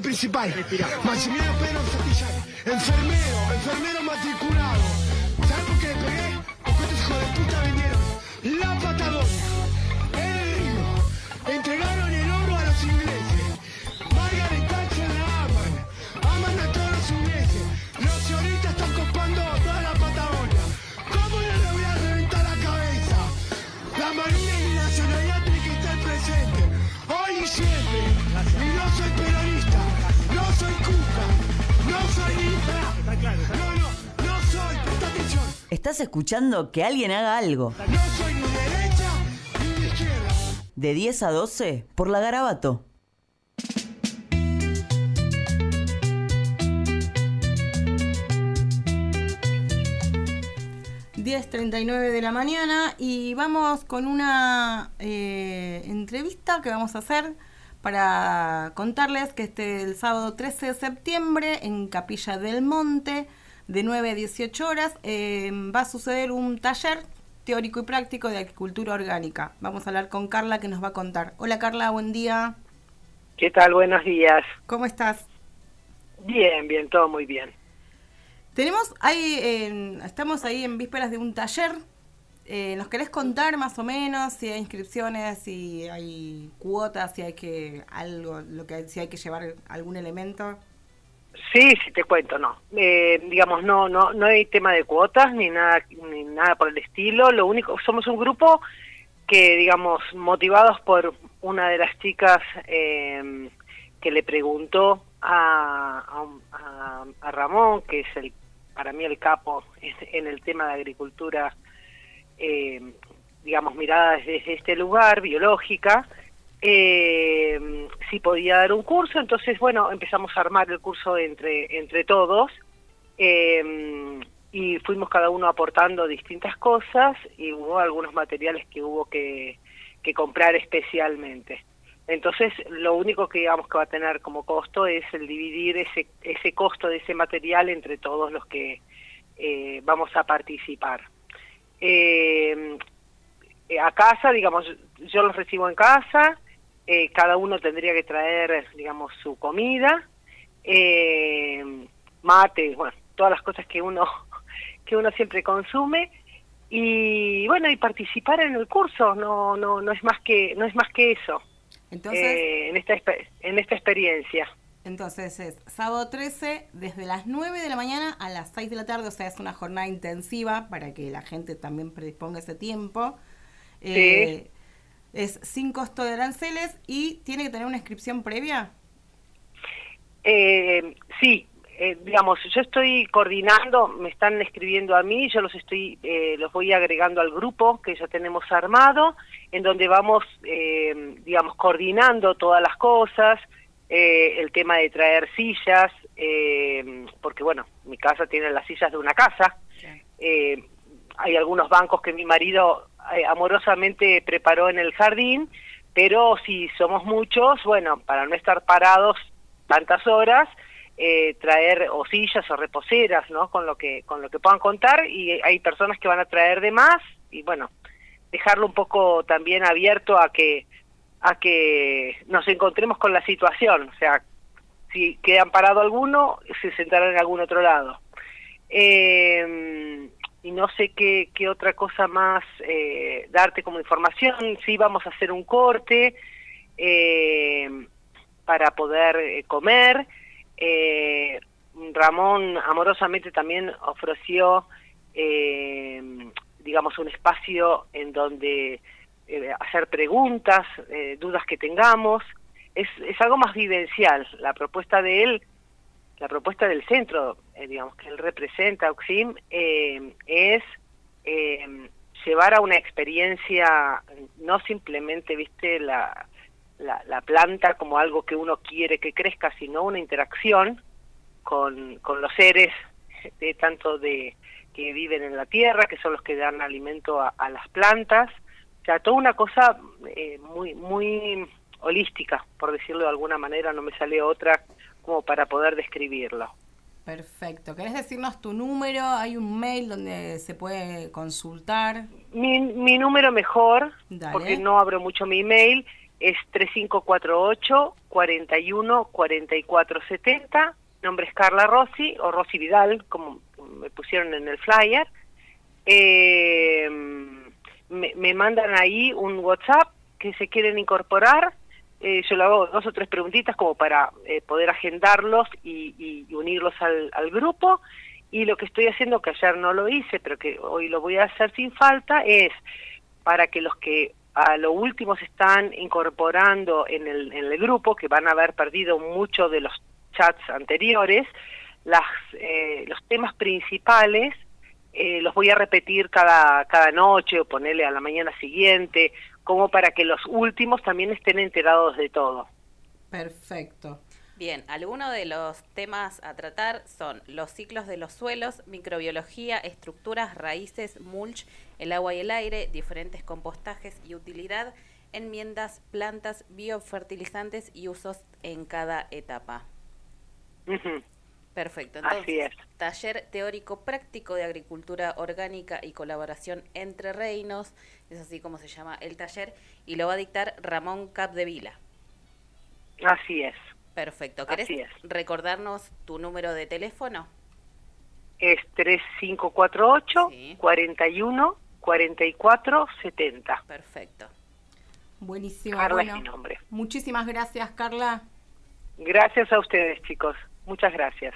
nombre principal. Maximiliano Pedro Santillán. Enfermero, enfermero matriculado. ¿Sabes por qué le pegué? Porque estos hijos de puta vinieron. La Patagonia, el Río, entregaron el oro a los ingleses. Margaret Thatcher la aman. Aman a todos los ingleses. Los sionistas están copando toda la Patagonia. ¿Cómo no le voy a reventar la cabeza? La Marina y la nacionalidad tienen que estar presentes. Hoy y siempre. Y no soy peronista. No soy Cuca. No soy Nita. No, no, no soy. Presta atención. Estás escuchando Que Alguien Haga Algo. No soy ni derecha ni de izquierda. De diez a doce por La Garabato. diez treinta y nueve de la mañana y vamos con una eh, entrevista que vamos a hacer para contarles que este el sábado trece de septiembre en Capilla del Monte de nueve a dieciocho horas eh, va a suceder un taller teórico y práctico de agricultura orgánica. Vamos a hablar con Carla que nos va a contar. Hola Carla, buen día. ¿Qué tal? Buenos días. ¿Cómo estás? Bien, bien, todo muy bien. Tenemos ahí, eh, estamos ahí en vísperas de un taller. Eh, ¿Nos querés contar más o menos si hay inscripciones, si hay cuotas, si hay que algo, lo que si hay que llevar algún elemento? Sí, sí te cuento, no. Eh, digamos, no, no, no hay tema de cuotas ni nada, ni nada por el estilo. Lo único, somos un grupo que, digamos, motivados por una de las chicas eh, que le preguntó a, a, a Ramón, que es el para mí el capo en el tema de agricultura, eh, digamos, mirada desde este lugar, biológica, eh, si podía dar un curso. Entonces, bueno, empezamos a armar el curso entre, entre todos, eh, y fuimos cada uno aportando distintas cosas, y hubo algunos materiales que hubo que, que comprar especialmente. Entonces, lo único que digamos que va a tener como costo es el dividir ese ese costo de ese material entre todos los que eh, vamos a participar. Eh, a casa, digamos, yo los recibo en casa, eh, cada uno tendría que traer, digamos, su comida, eh, mate, bueno, todas las cosas que uno que uno siempre consume, y bueno, y participar en el curso, no no no es más que no es más que eso. Entonces, eh, en esta en esta experiencia. Entonces es sábado trece desde las nueve de la mañana a las seis de la tarde, o sea, es una jornada intensiva para que la gente también predisponga ese tiempo. Eh, sí. Es sin costo de aranceles y tiene que tener una inscripción previa. Eh, sí, eh, digamos, yo estoy coordinando, me están escribiendo a mí, yo los estoy, eh, los voy agregando al grupo que ya tenemos armado, en donde vamos, eh, digamos, coordinando todas las cosas, eh, el tema de traer sillas, eh, porque bueno, mi casa tiene las sillas de una casa, eh, hay algunos bancos que mi marido eh, amorosamente preparó en el jardín, pero si somos muchos, bueno, para no estar parados tantas horas, eh, traer o sillas o reposeras, ¿no? Con lo que con lo que puedan contar, y hay personas que van a traer de más, y bueno, dejarlo un poco también abierto a que a que nos encontremos con la situación, o sea, si quedan parado alguno, se sentarán en algún otro lado. Eh, y no sé qué, qué otra cosa más eh, darte como información. Sí, vamos a hacer un corte eh, para poder eh, comer. Eh, Ramón amorosamente también ofreció, eh, digamos, un espacio en donde eh, hacer preguntas, eh, dudas que tengamos. Es, es algo más vivencial. La propuesta de él, la propuesta del centro, eh, digamos, que él representa, Oxim, eh, es eh, llevar a una experiencia, no simplemente, viste, la, la, la planta como algo que uno quiere que crezca, sino una interacción con, con los seres, de, tanto de que viven en la tierra, que son los que dan alimento a, a las plantas. O sea, toda una cosa eh, muy, muy holística, por decirlo de alguna manera, no me sale otra como para poder describirlo. Perfecto. ¿Querés decirnos tu número? ¿Hay un mail donde se puede consultar? Mi, mi número mejor, Dale. Porque no abro mucho mi email, es tres cinco cuatro ocho, cuarenta y uno, cuarenta y cuatro setenta. Nombre es Carla Rossi, o Rossi Vidal, como me pusieron en el flyer. Eh, me, me mandan ahí un WhatsApp que se quieren incorporar. Eh, yo le hago dos o tres preguntitas como para eh, poder agendarlos y, y unirlos al, al grupo. Y lo que estoy haciendo, que ayer no lo hice, pero que hoy lo voy a hacer sin falta, es para que los que a lo último se están incorporando en el, en el grupo, que van a haber perdido mucho de los chats anteriores, las, eh, los temas principales eh, los voy a repetir cada, cada noche o ponerle a la mañana siguiente, como para que los últimos también estén enterados de todo. Perfecto. Bien, algunos de los temas a tratar son los ciclos de los suelos, microbiología, estructuras, raíces, mulch, el agua y el aire, diferentes compostajes y utilidad, enmiendas, plantas, biofertilizantes y usos en cada etapa. Uh-huh. Perfecto, entonces, así es. Taller teórico práctico de agricultura orgánica y colaboración entre reinos, es así como se llama el taller, y lo va a dictar Ramón Capdevila. Así es. Perfecto, ¿querés así es. recordarnos tu número de teléfono? Es tres cinco cuatro ocho, sí. cuarenta y uno, cuarenta y cuatro setenta. Perfecto. Buenísimo. Carla bueno, es mi nombre. Muchísimas gracias, Carla. Gracias a ustedes, chicos. Muchas gracias.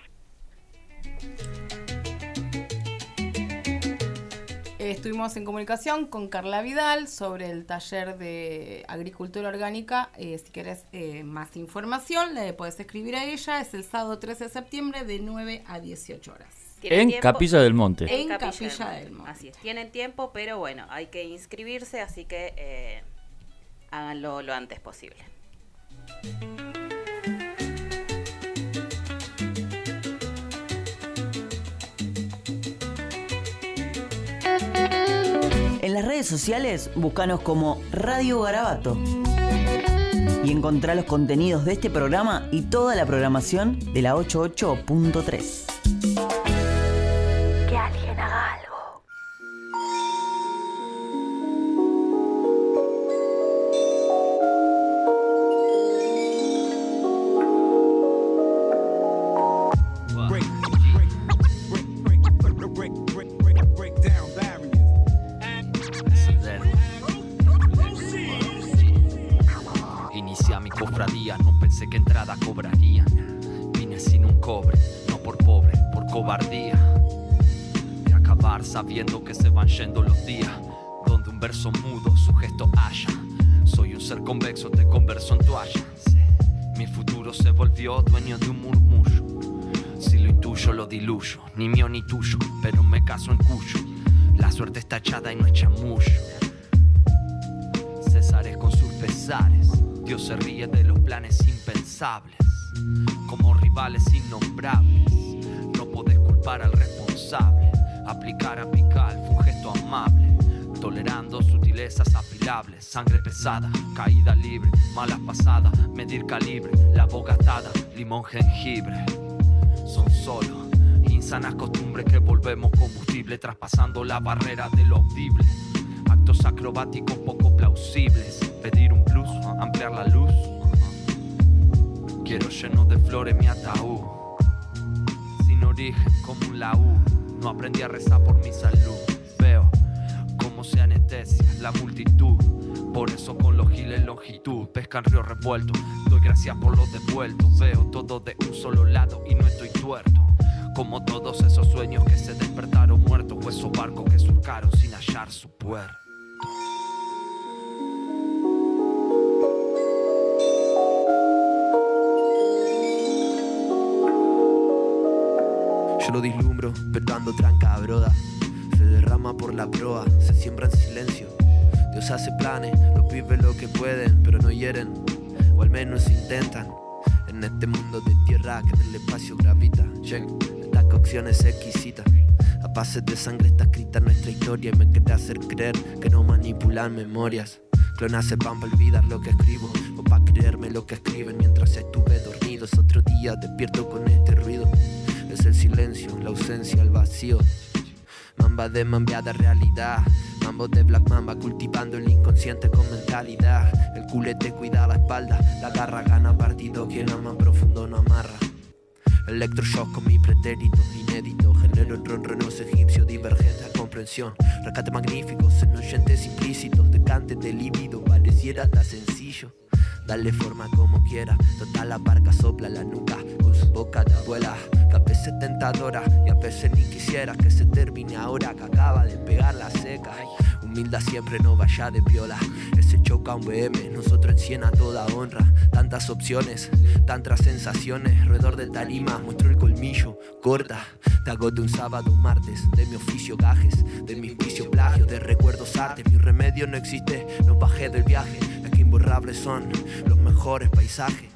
Estuvimos en comunicación con Carla Vidal sobre el taller de agricultura orgánica. Eh, si querés eh, más información, le podés escribir a ella. Es el sábado trece de septiembre de nueve a dieciocho horas. En tiempo? Capilla del Monte. En Capilla, Capilla del, del Monte. Así es. Tienen tiempo, pero bueno, hay que inscribirse, así que eh, háganlo lo antes posible. En las redes sociales, búscanos como Radio Garabato y encontrá los contenidos de este programa y toda la programación de la ochenta y ocho punto tres. Que alguien haga algo. Cofradía, no pensé que entrada cobrarían. Vine sin un cobre, no por pobre, por cobardía. De acabar sabiendo que se van yendo los días, donde un verso mudo su gesto haya. Soy un ser convexo, te converso en toalla. Mi futuro se volvió dueño de un murmullo. Si lo intuyo lo diluyo, ni mío ni tuyo, pero me caso en cuyo. La suerte está echada y no es chamullo. Cesares con sus pesares, Dios se ríe de los planes impensables, como rivales innombrables. No podés culpar al responsable. Aplicar a picar fue un gesto amable, tolerando sutilezas apilables. Sangre pesada, caída libre, malas pasadas, medir calibre, la boca atada, limón jengibre. Son solo insanas costumbres que volvemos combustible, traspasando la barrera de lo audible. Actos acrobáticos poco plausibles, pedir un plus, ampliar la luz. Quiero lleno de flores mi ataúd, sin origen como un laúd. No aprendí a rezar por mi salud. Veo cómo se anestesia la multitud, por eso con los giles longitud pescan río revuelto. Doy gracias por los devueltos. Veo todo de un solo lado y no estoy tuerto, como todos esos sueños que se despertaron muertos, o esos barcos que surcaron sin hallar su puerto. Yo lo dislumbro, pero ando tranca, broda. Se derrama por la proa, se siembra en silencio. Dios hace planes, los pibes lo que pueden, pero no hieren, o al menos intentan. En este mundo de tierra que en el espacio gravita, yeah. Esta cocción es exquisita. A pases de sangre está escrita nuestra historia, y me quiere hacer creer que no manipulan memorias. Clonarse pan para olvidar lo que escribo, o para creerme lo que escriben mientras estuve dormido. Es otro día despierto con este ruido. Es el silencio, la ausencia, el vacío. Mamba de mambiada realidad. Mambo de Black Mamba, cultivando el inconsciente con mentalidad. El culete cuida la espalda, la garra gana partido, quien ama profundo no amarra. Electroshock con mi pretérito inédito, genero en ronronos egipcio, divergente a comprensión. Rescate magníficos en oyentes implícitos, decante de líbido, pareciera hasta sencillo. Dale forma como quiera, total la barca sopla la nuca con su boca de abuela, que a veces tentadora y a veces ni quisiera que se termine ahora que acaba de pegar la seca. Humildad siempre, no vaya de viola, ese choca un B M, nosotros en cien a toda honra. Tantas opciones, tantas sensaciones, alrededor de tarima muestro el colmillo, corta. Te hago de un sábado, un martes, de mi oficio gajes, de mis vicios plagios, de recuerdos artes. Mi remedio no existe, no bajé del viaje, es que imborrables son los mejores paisajes.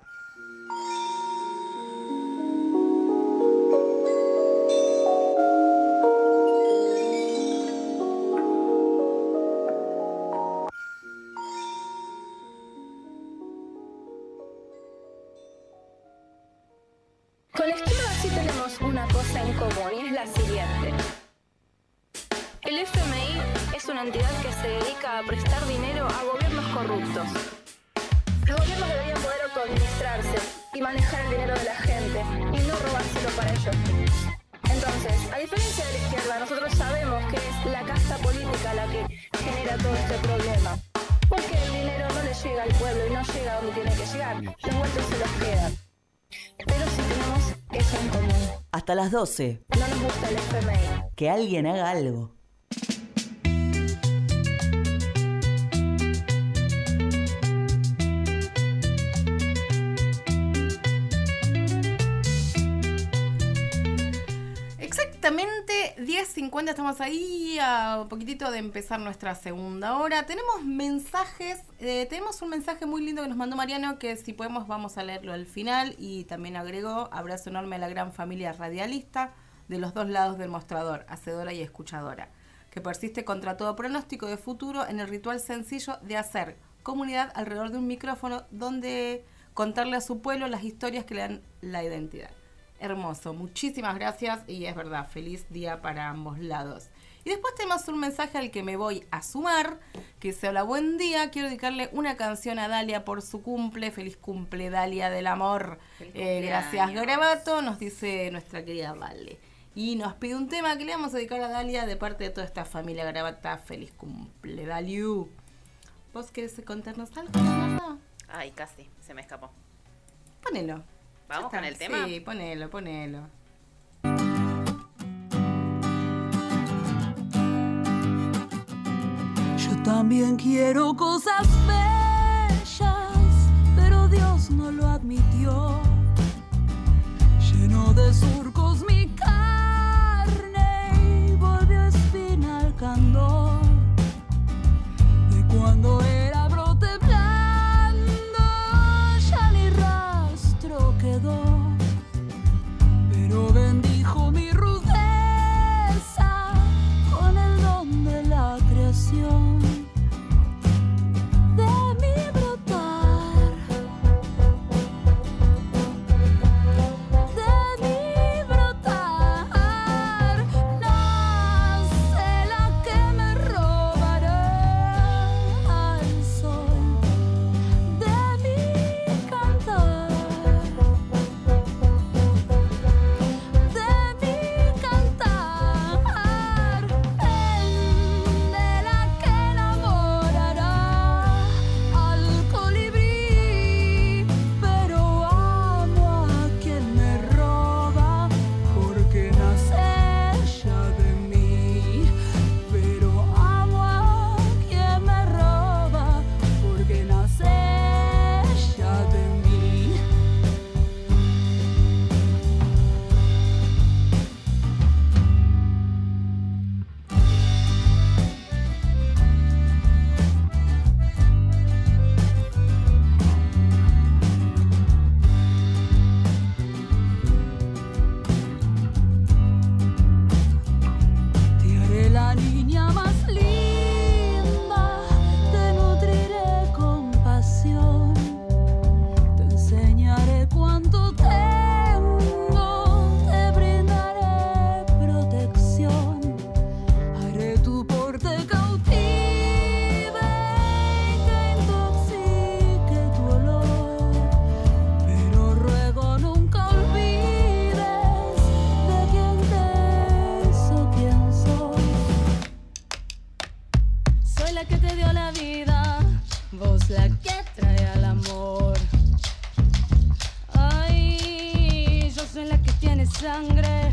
Con la izquierda sí tenemos una cosa en común y es la siguiente. El F M I es una entidad que se dedica a prestar dinero a gobiernos corruptos. Los gobiernos deberían poder autoadministrarse y manejar el dinero de la gente y no robárselo para ellos mismos. Entonces, a diferencia de la izquierda, nosotros sabemos que es la casta política la que genera todo este problema. Porque el dinero no le llega al pueblo y no llega a donde tiene que llegar. Los vueltos se los quedan. Pero si tenemos eso en común. Hasta las doce. No nos gusta el F M I. Que alguien haga algo. Exactamente diez cincuenta, estamos ahí a un poquitito de empezar nuestra segunda hora. Tenemos mensajes, eh, tenemos un mensaje muy lindo que nos mandó Mariano, que si podemos vamos a leerlo al final, y también agregó: abrazo enorme a la gran familia radialista de los dos lados del mostrador, hacedora y escuchadora, que persiste contra todo pronóstico de futuro en el ritual sencillo de hacer comunidad alrededor de un micrófono donde contarle a su pueblo las historias que le dan la identidad. Hermoso, muchísimas gracias, y es verdad, feliz día para ambos lados. Y después tenemos un mensaje al que me voy a sumar, que dice: hola, buen día, quiero dedicarle una canción a Dalia por su cumple, feliz cumple Dalia del amor. Eh, gracias Garabato, nos dice nuestra querida Vale. Y nos pide un tema que le vamos a dedicar a Dalia de parte de toda esta familia Garabata. Feliz cumple, Daliu. ¿Vos querés contarnos algo, mamá? Ay, casi, se me escapó. Ponelo. ¿Vamos con el tema? Sí, ponelo, ponelo. Yo también quiero cosas bellas, pero Dios no lo admitió. Llenó de surcos mi carne y volvió espina al candor. De cuando era brote blando, ya ni rastro quedó. Pero bendijo mi rudeza con el don de la creación. De mi brotar, de mi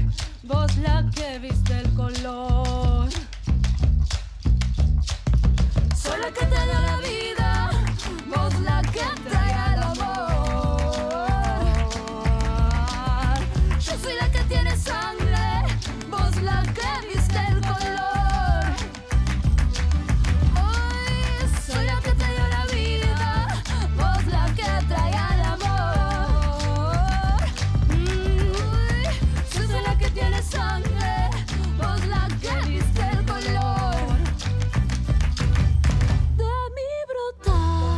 vos la que viste el color. Soy la que te dio la vida, vos la que trae al amor. Yo soy la que tiene sangre, vos la que viste el color. Hoy soy la que te dio la vida, vos la que trae al amor. Mm, yo soy la que tiene sangre, vos la que viste el color. De mi brotar,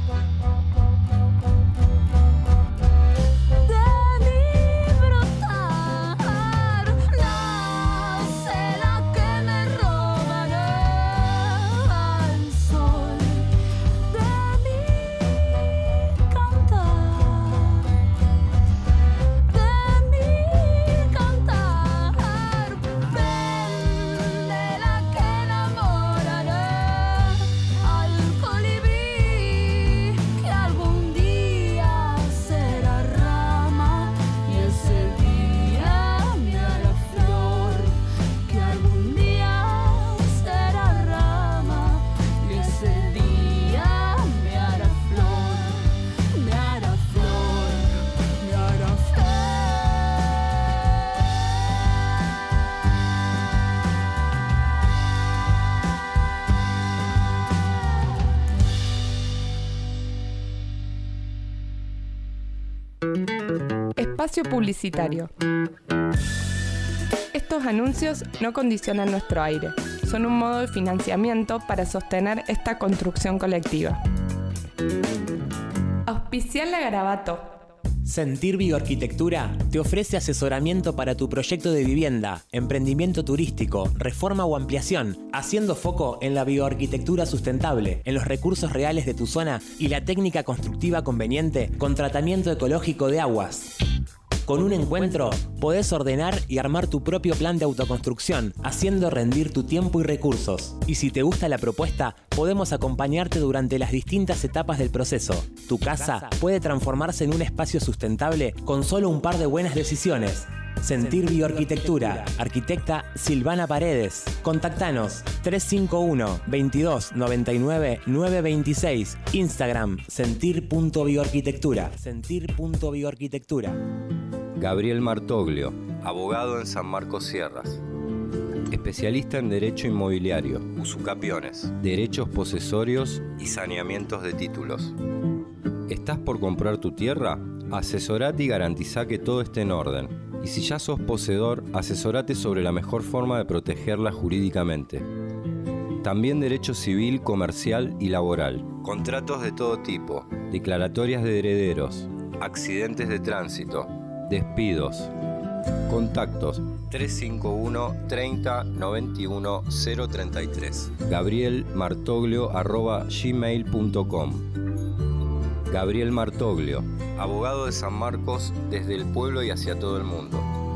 de mi brotar, nace la que me robará al sol. De mi cantar, de mi cantar, vende la que enamorará al colibrí que algún día será rama y ese día me hará flor, que algún día será rama y ese día me hará flor, me hará flor, me hará flor. Espacio publicitario. Estos anuncios no condicionan nuestro aire, son un modo de financiamiento para sostener esta construcción colectiva. Auspiciar la Garabato. Sentir Bioarquitectura te ofrece asesoramiento para tu proyecto de vivienda, emprendimiento turístico, reforma o ampliación, haciendo foco en la bioarquitectura sustentable, en los recursos reales de tu zona y la técnica constructiva conveniente con tratamiento ecológico de aguas. Con un encuentro, podés ordenar y armar tu propio plan de autoconstrucción, haciendo rendir tu tiempo y recursos. Y si te gusta la propuesta, podemos acompañarte durante las distintas etapas del proceso. Tu casa puede transformarse en un espacio sustentable con solo un par de buenas decisiones. Sentir Bioarquitectura. Arquitecta Silvana Paredes. Contactanos tres cinco uno, veintidós, noventa y nueve, novecientos veintiséis. Instagram sentir punto bioarquitectura. sentir punto bioarquitectura. Gabriel Martoglio, abogado en San Marcos Sierras. Especialista en Derecho Inmobiliario, usucapiones, derechos posesorios y saneamientos de títulos. ¿Estás por comprar tu tierra? Asesorate y garantizá que todo esté en orden. Y si ya sos poseedor, asesorate sobre la mejor forma de protegerla jurídicamente. También derecho civil, comercial y laboral. Contratos de todo tipo, declaratorias de herederos, accidentes de tránsito, despidos. Contactos tres cinco uno, treinta, noventa y uno, cero treinta y tres. Gabriel Martoglio arroba gmail punto com. Gabriel Martoglio, abogado de San Marcos desde el pueblo y hacia todo el mundo.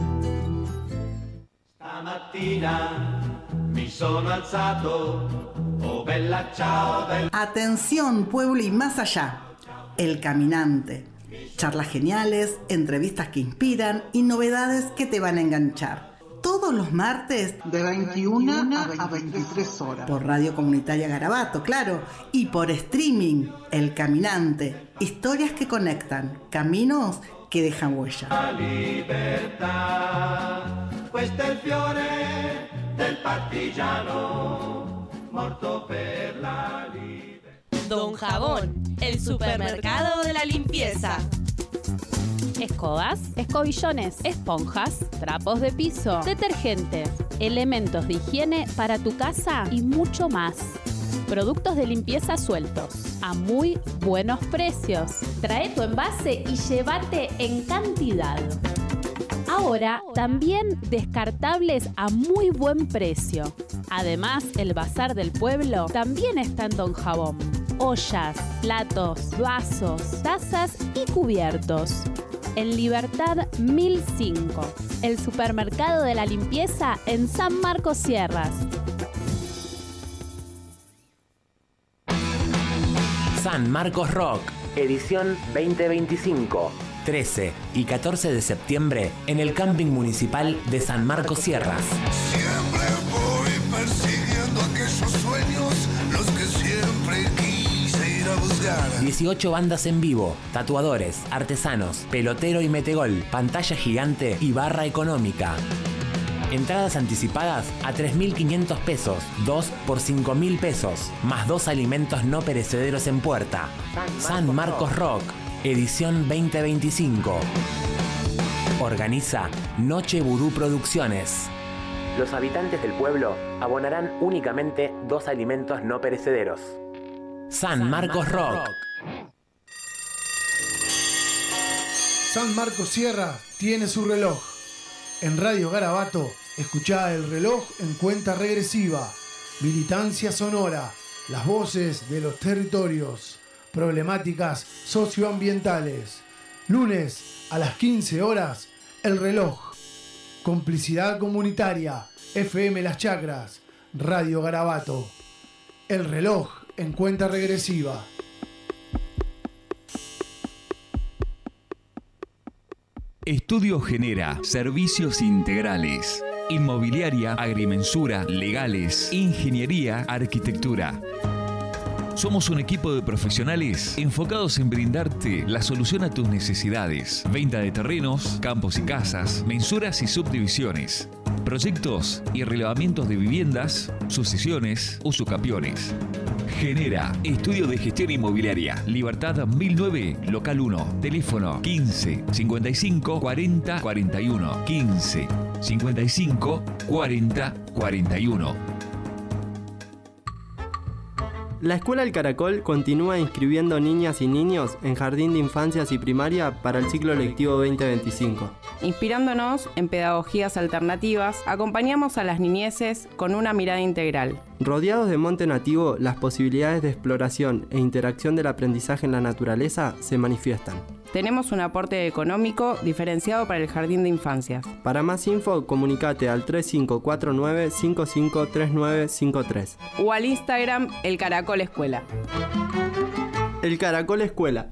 Stamattina mi sono alzato, oh bella ciao, bella... Atención, pueblo y más allá. El Caminante. Charlas geniales, entrevistas que inspiran y novedades que te van a enganchar. Todos los martes de veintiuna a veintitrés horas. Por Radio Comunitaria Garabato, claro. Y por streaming, El Caminante. Historias que conectan, caminos que dejan huella. La libertà, questo è il fiore del partigiano, morto per la libertà. Don Jabón, el supermercado de la limpieza. Escobas, escobillones, esponjas, trapos de piso, detergentes, elementos de higiene para tu casa y mucho más. Productos de limpieza sueltos, a muy buenos precios. Trae tu envase y llévate en cantidad. Ahora también descartables a muy buen precio. Además, el bazar del pueblo también está en Don Jabón. Ollas, platos, vasos, tazas y cubiertos. En Libertad mil cinco, el supermercado de la limpieza en San Marcos Sierras. San Marcos Rock. Edición veinte veinticinco. trece y catorce de septiembre en el Camping Municipal de San Marcos Sierras. Siempre voy persiguiendo aquellos sueños, los que siempre quise ir a buscar. dieciocho bandas en vivo, tatuadores, artesanos, pelotero y metegol, pantalla gigante y barra económica. Entradas anticipadas a tres mil quinientos pesos, dos por cinco mil pesos, más dos alimentos no perecederos en puerta. San Marcos Rock, edición veinte veinticinco. Organiza Noche Vudú Producciones. Los habitantes del pueblo abonarán únicamente dos alimentos no perecederos. San Marcos Rock. San Marcos Sierra tiene su reloj. En Radio Garabato, escuchá el reloj en cuenta regresiva. Militancia sonora, las voces de los territorios, problemáticas socioambientales. Lunes a las quince horas, el reloj. Complicidad comunitaria, F M Las Chacras, Radio Garabato. El reloj en cuenta regresiva. Estudio Genera, servicios integrales. Inmobiliaria, agrimensura, legales, ingeniería, arquitectura. Somos un equipo de profesionales enfocados en brindarte la solución a tus necesidades. Venta de terrenos, campos y casas, mensuras y subdivisiones. Proyectos y relevamientos de viviendas, sucesiones, usucapiones. Genera, estudio de gestión inmobiliaria, Libertad mil nueve, local uno, teléfono quince, cincuenta y cinco, cuarenta, cuarenta y uno, quince, cincuenta y cinco, cuarenta, cuarenta y uno. La Escuela El Caracol continúa inscribiendo niñas y niños en Jardín de Infancias y Primaria para el ciclo lectivo veinte veinticinco. Inspirándonos en pedagogías alternativas, acompañamos a las niñeces con una mirada integral. Rodeados de monte nativo, las posibilidades de exploración e interacción del aprendizaje en la naturaleza se manifiestan. Tenemos un aporte económico diferenciado para el Jardín de Infancias. Para más info, comunicate al tres cinco cuatro nueve, cinco cinco tres nueve cinco tres o al Instagram El Caracol Escuela. El Caracol Escuela.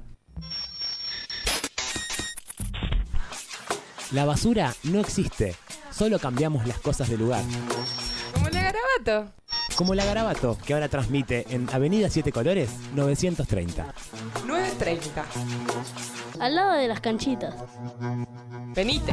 La basura no existe, solo cambiamos las cosas de lugar. Como la Garabato. Como la Garabato, que ahora transmite en Avenida Siete Colores, novecientos treinta. novecientos treinta. Al lado de las canchitas. Venite.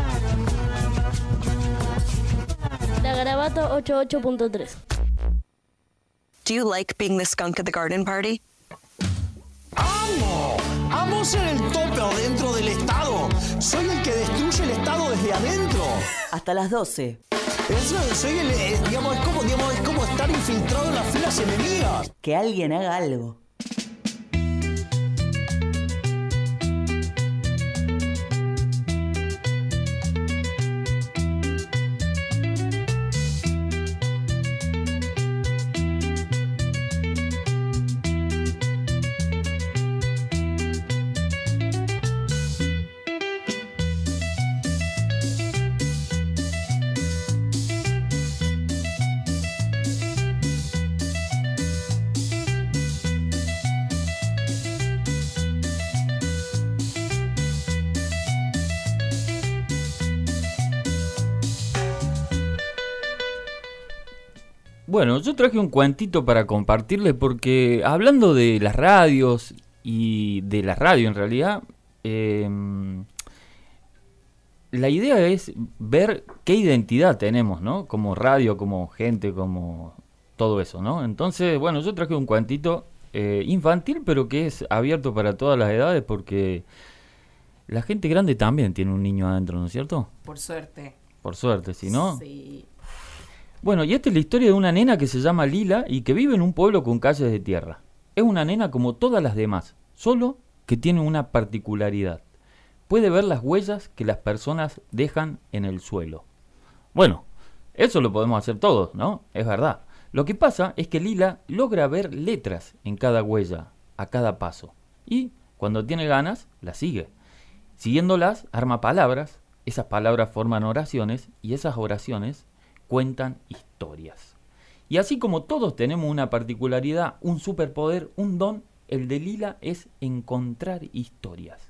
La Garabato ochenta y ocho punto tres. Do you like being the skunk at the garden party? ¡Amo! ¡Amo ser el tope dentro del Estado! ¡Soy el que destruye el Estado desde adentro! Hasta las doce. Eso, soy el, eh, digamos, es como, digamos, es como estar infiltrado en las filas enemigas. Que alguien haga algo. Bueno, yo traje un cuentito para compartirles porque hablando de las radios y de la radio en realidad, eh, la idea es ver qué identidad tenemos, ¿no? Como radio, como gente, como todo eso, ¿no? Entonces, bueno, yo traje un cuentito eh, infantil, pero que es abierto para todas las edades porque la gente grande también tiene un niño adentro, ¿no es cierto? Por suerte. Por suerte, si no... Sí. Bueno, y esta es la historia de una nena que se llama Lila y que vive en un pueblo con calles de tierra. Es una nena como todas las demás, solo que tiene una particularidad. Puede ver las huellas que las personas dejan en el suelo. Bueno, eso lo podemos hacer todos, ¿no? Es verdad. Lo que pasa es que Lila logra ver letras en cada huella, a cada paso. Y, cuando tiene ganas, las sigue. Siguiéndolas, arma palabras, esas palabras forman oraciones y esas oraciones cuentan historias. Y así como todos tenemos una particularidad, un superpoder, un don, el de Lila es encontrar historias.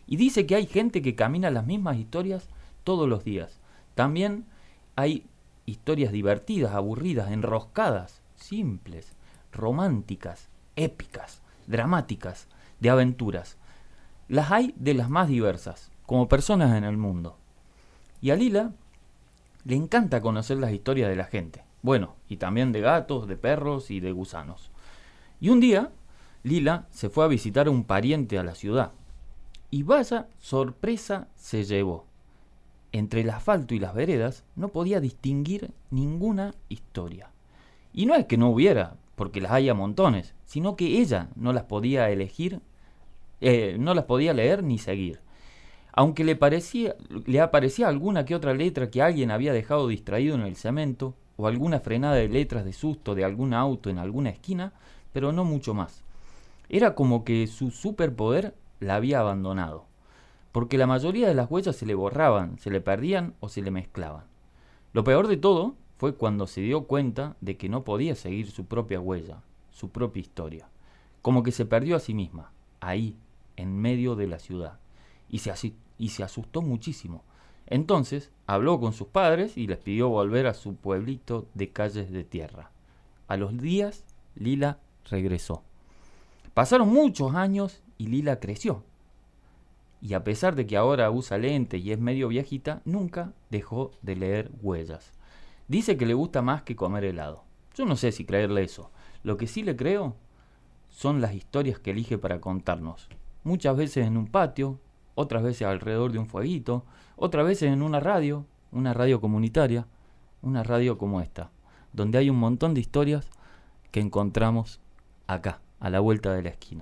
Y dice que hay gente que camina las mismas historias todos los días. También hay historias divertidas, aburridas, enroscadas, simples, románticas, épicas, dramáticas, de aventuras. Las hay de las más diversas, como personas en el mundo. Y a Lila le encanta conocer las historias de la gente. Bueno, y también de gatos, de perros y de gusanos. Y un día, Lila se fue a visitar a un pariente a la ciudad. Y vaya sorpresa se llevó. Entre el asfalto y las veredas no podía distinguir ninguna historia. Y no es que no hubiera, porque las haya montones, sino que ella no las podía elegir, eh, no las podía leer ni seguir. Aunque le, parecía, le aparecía alguna que otra letra que alguien había dejado distraído en el cemento, o alguna frenada de letras de susto de algún auto en alguna esquina, pero no mucho más. Era como que su superpoder la había abandonado, porque la mayoría de las huellas se le borraban, se le perdían o se le mezclaban. Lo peor de todo fue cuando se dio cuenta de que no podía seguir su propia huella, su propia historia, como que se perdió a sí misma, ahí, en medio de la ciudad, y se, asi- y se asustó muchísimo. Entonces habló con sus padres y les pidió volver a su pueblito de calles de tierra. A los días, Lila regresó. Pasaron muchos años y Lila creció. Y a pesar de que ahora usa lentes y es medio viejita, nunca dejó de leer huellas. Dice que le gusta más que comer helado. Yo no sé si creerle eso. Lo que sí le creo son las historias que elige para contarnos. Muchas veces en un patio, otras veces alrededor de un fueguito, otras veces en una radio, una radio comunitaria, una radio como esta, donde hay un montón de historias que encontramos acá, a la vuelta de la esquina.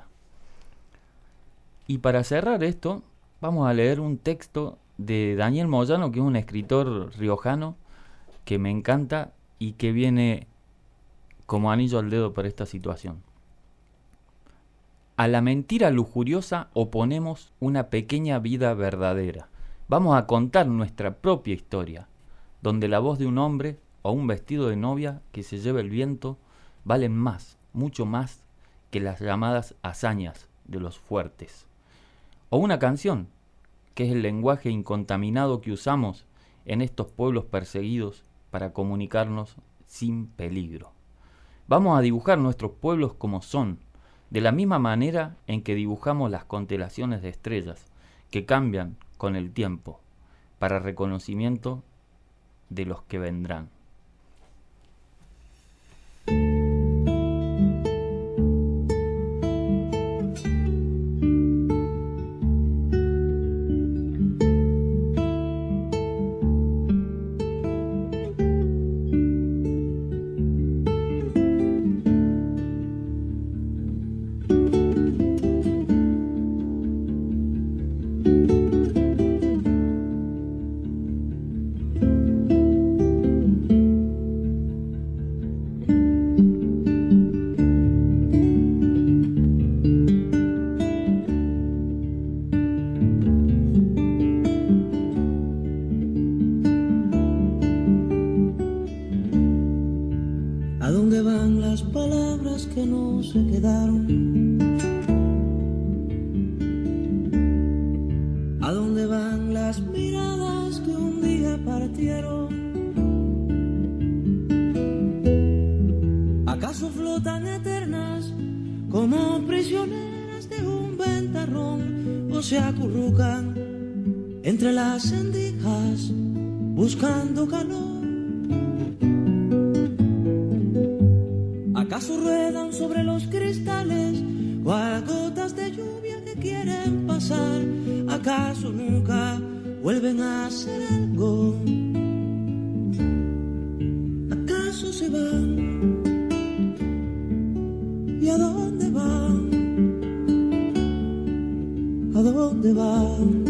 Y para cerrar esto, vamos a leer un texto de Daniel Moyano, que es un escritor riojano que me encanta y que viene como anillo al dedo para esta situación. A la mentira lujuriosa oponemos una pequeña vida verdadera. Vamos a contar nuestra propia historia, donde la voz de un hombre o un vestido de novia que se lleva el viento valen más, mucho más, que las llamadas hazañas de los fuertes. O una canción, que es el lenguaje incontaminado que usamos en estos pueblos perseguidos para comunicarnos sin peligro. Vamos a dibujar nuestros pueblos como son, de la misma manera en que dibujamos las constelaciones de estrellas, que cambian con el tiempo, para reconocimiento de los que vendrán. ¿A dónde van las palabras que no se quedaron? ¿A dónde van las miradas que un día partieron? ¿Acaso flotan eternas como prisioneras de un ventarrón o se acurrucan entre las sendijas buscando calor? ¿Acaso ruedan sobre los cristales cual gotas de lluvia que quieren pasar? ¿Acaso nunca vuelven a hacer algo? ¿Acaso se van? ¿Y a dónde van? ¿A dónde van?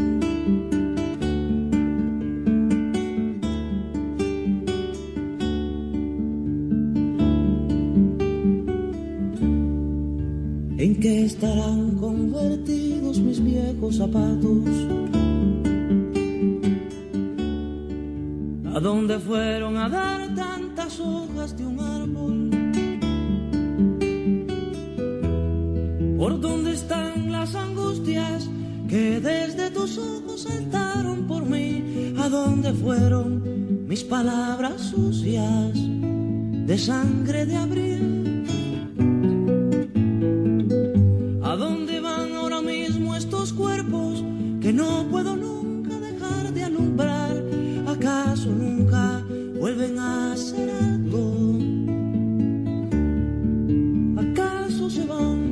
¿En qué estarán convertidos mis viejos zapatos? ¿A dónde fueron a dar tantas hojas de un árbol? ¿Por dónde están las angustias que desde tus ojos saltaron por mí. ¿A dónde fueron mis palabras sucias de sangre de abril? ¿A dónde van ahora mismo estos cuerpos que no puedo nunca dejar de alumbrar? ¿Acaso nunca vuelven a hacer algo? ¿Acaso se van?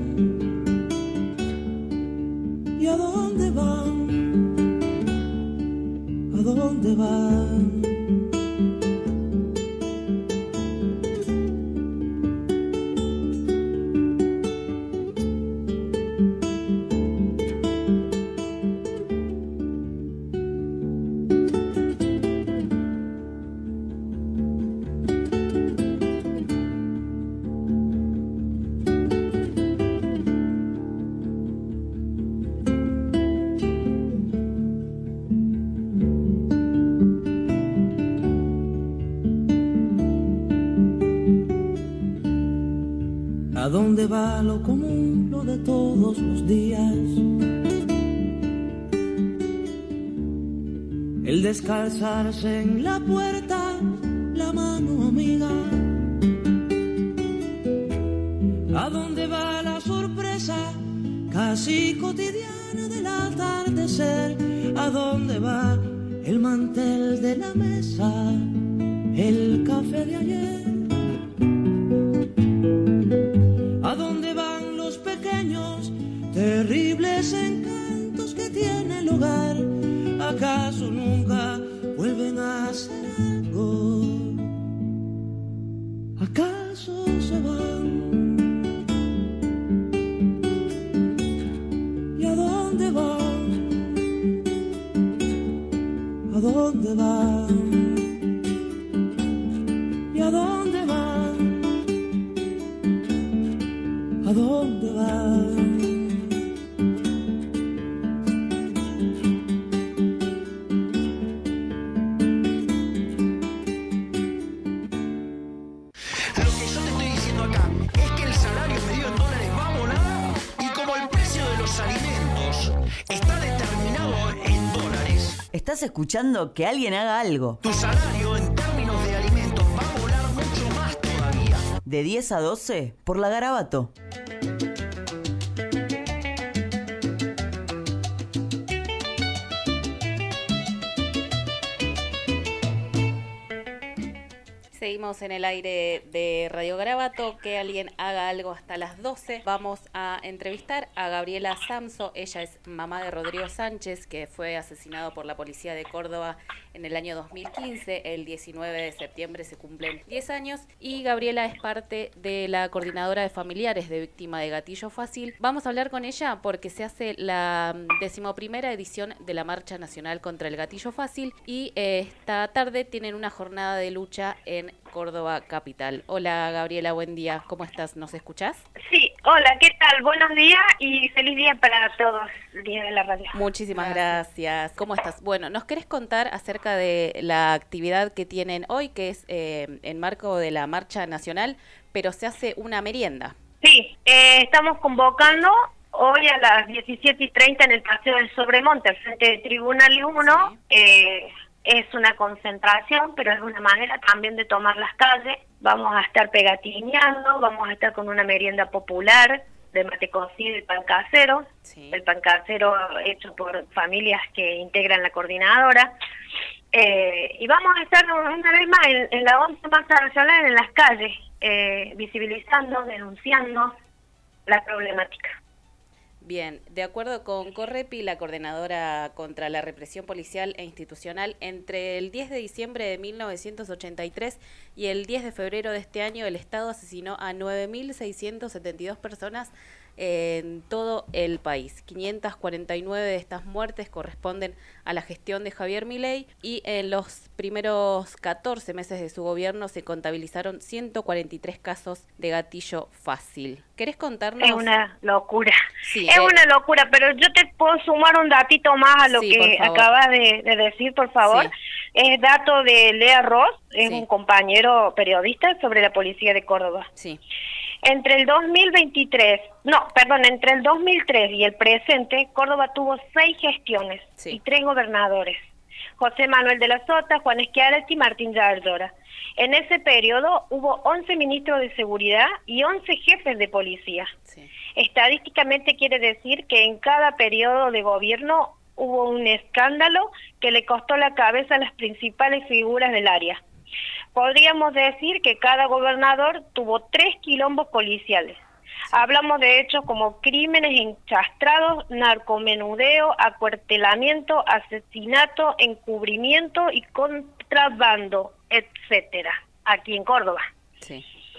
¿Y a dónde van? ¿A dónde van? ¿A dónde va lo común, lo de todos los días? El descalzarse en la puerta, la mano amiga. ¿A dónde va la sorpresa casi cotidiana del atardecer? ¿A dónde va el mantel de la mesa, el café de ayer? ¿A dónde van los pequeños, terribles encantos que tiene el hogar? ¿Acaso nunca vuelven a hacer algo? ¿Acaso se van? ¿Y a dónde van? ¿A dónde van? ¿Y a dónde van? ¿A dónde van? Lo que yo te estoy diciendo acá es que el salario medio en dólares va a volar y como el precio de los alimentos está determinado en dólares. Estás escuchando Que Alguien Haga Algo. Tu salario en términos de alimentos va a volar mucho más todavía. De diez a doce por la Garabato. Seguimos en el aire de Radio Garabato, Que Alguien Haga Algo hasta las doce. Vamos a entrevistar a Gabriela Samso. Ella es mamá de Rodrigo Sánchez, que fue asesinado por la policía de Córdoba en el año dos mil quince. El diecinueve de septiembre se cumplen diez años. Y Gabriela es parte de la coordinadora de familiares de víctima de gatillo fácil. Vamos a hablar con ella porque se hace la decimoprimera edición de la Marcha Nacional contra el Gatillo Fácil. Y eh, esta tarde tienen una jornada de lucha en Córdoba capital. Hola Gabriela, buen día. ¿Cómo estás? ¿Nos escuchás? Sí, hola, ¿qué tal? Buenos días y feliz día para todos, el día de la radio. Muchísimas gracias. gracias. ¿Cómo estás? Bueno, ¿nos querés contar acerca de la actividad que tienen hoy, que es eh, en marco de la Marcha Nacional, pero se hace una merienda? Sí, eh, estamos convocando hoy a las diecisiete y treinta en el Paseo del Sobremonte, al frente de Tribunal uno. Sí. Eh, Es una concentración, pero es una manera también de tomar las calles. Vamos a estar pegatineando, vamos a estar con una merienda popular de mate cocido y pan casero. Sí. El pan casero hecho por familias que integran la coordinadora. Eh, y vamos a estar una vez más en, en la once Marcha Nacional en las calles, eh, visibilizando, denunciando la problemática. Bien, de acuerdo con Correpi, la coordinadora contra la represión policial e institucional, entre el diez de diciembre de mil novecientos ochenta y tres y el diez de febrero de este año, el Estado asesinó a nueve mil seiscientas setenta y dos personas en todo el país. quinientas cuarenta y nueve de estas muertes corresponden a la gestión de Javier Milei y en los primeros catorce meses de su gobierno se contabilizaron ciento cuarenta y tres casos de gatillo fácil. ¿Querés contarnos? Es una locura. Sí, es eh... una locura, pero yo te puedo sumar un datito más a lo sí, que acabas de, de decir, por favor. Sí. Es dato de Lea Ross, es Sí. un compañero periodista sobre la policía de Córdoba. Sí. Entre el dos mil veintitrés, no, perdón, entre el dos mil tres y el presente, Córdoba tuvo seis gestiones Sí. y tres gobernadores. José Manuel de la Sota, Juan Schiaretti y Martín Yardora. En ese periodo hubo once ministros de seguridad y once jefes de policía. Sí. Estadísticamente quiere decir que en cada periodo de gobierno hubo un escándalo que le costó la cabeza a las principales figuras del área. Podríamos decir que cada gobernador tuvo tres quilombos policiales. Hablamos de hechos como crímenes enchastrados, narcomenudeo, acuartelamiento, asesinato, encubrimiento y contrabando, etcétera, aquí en Córdoba. Sí.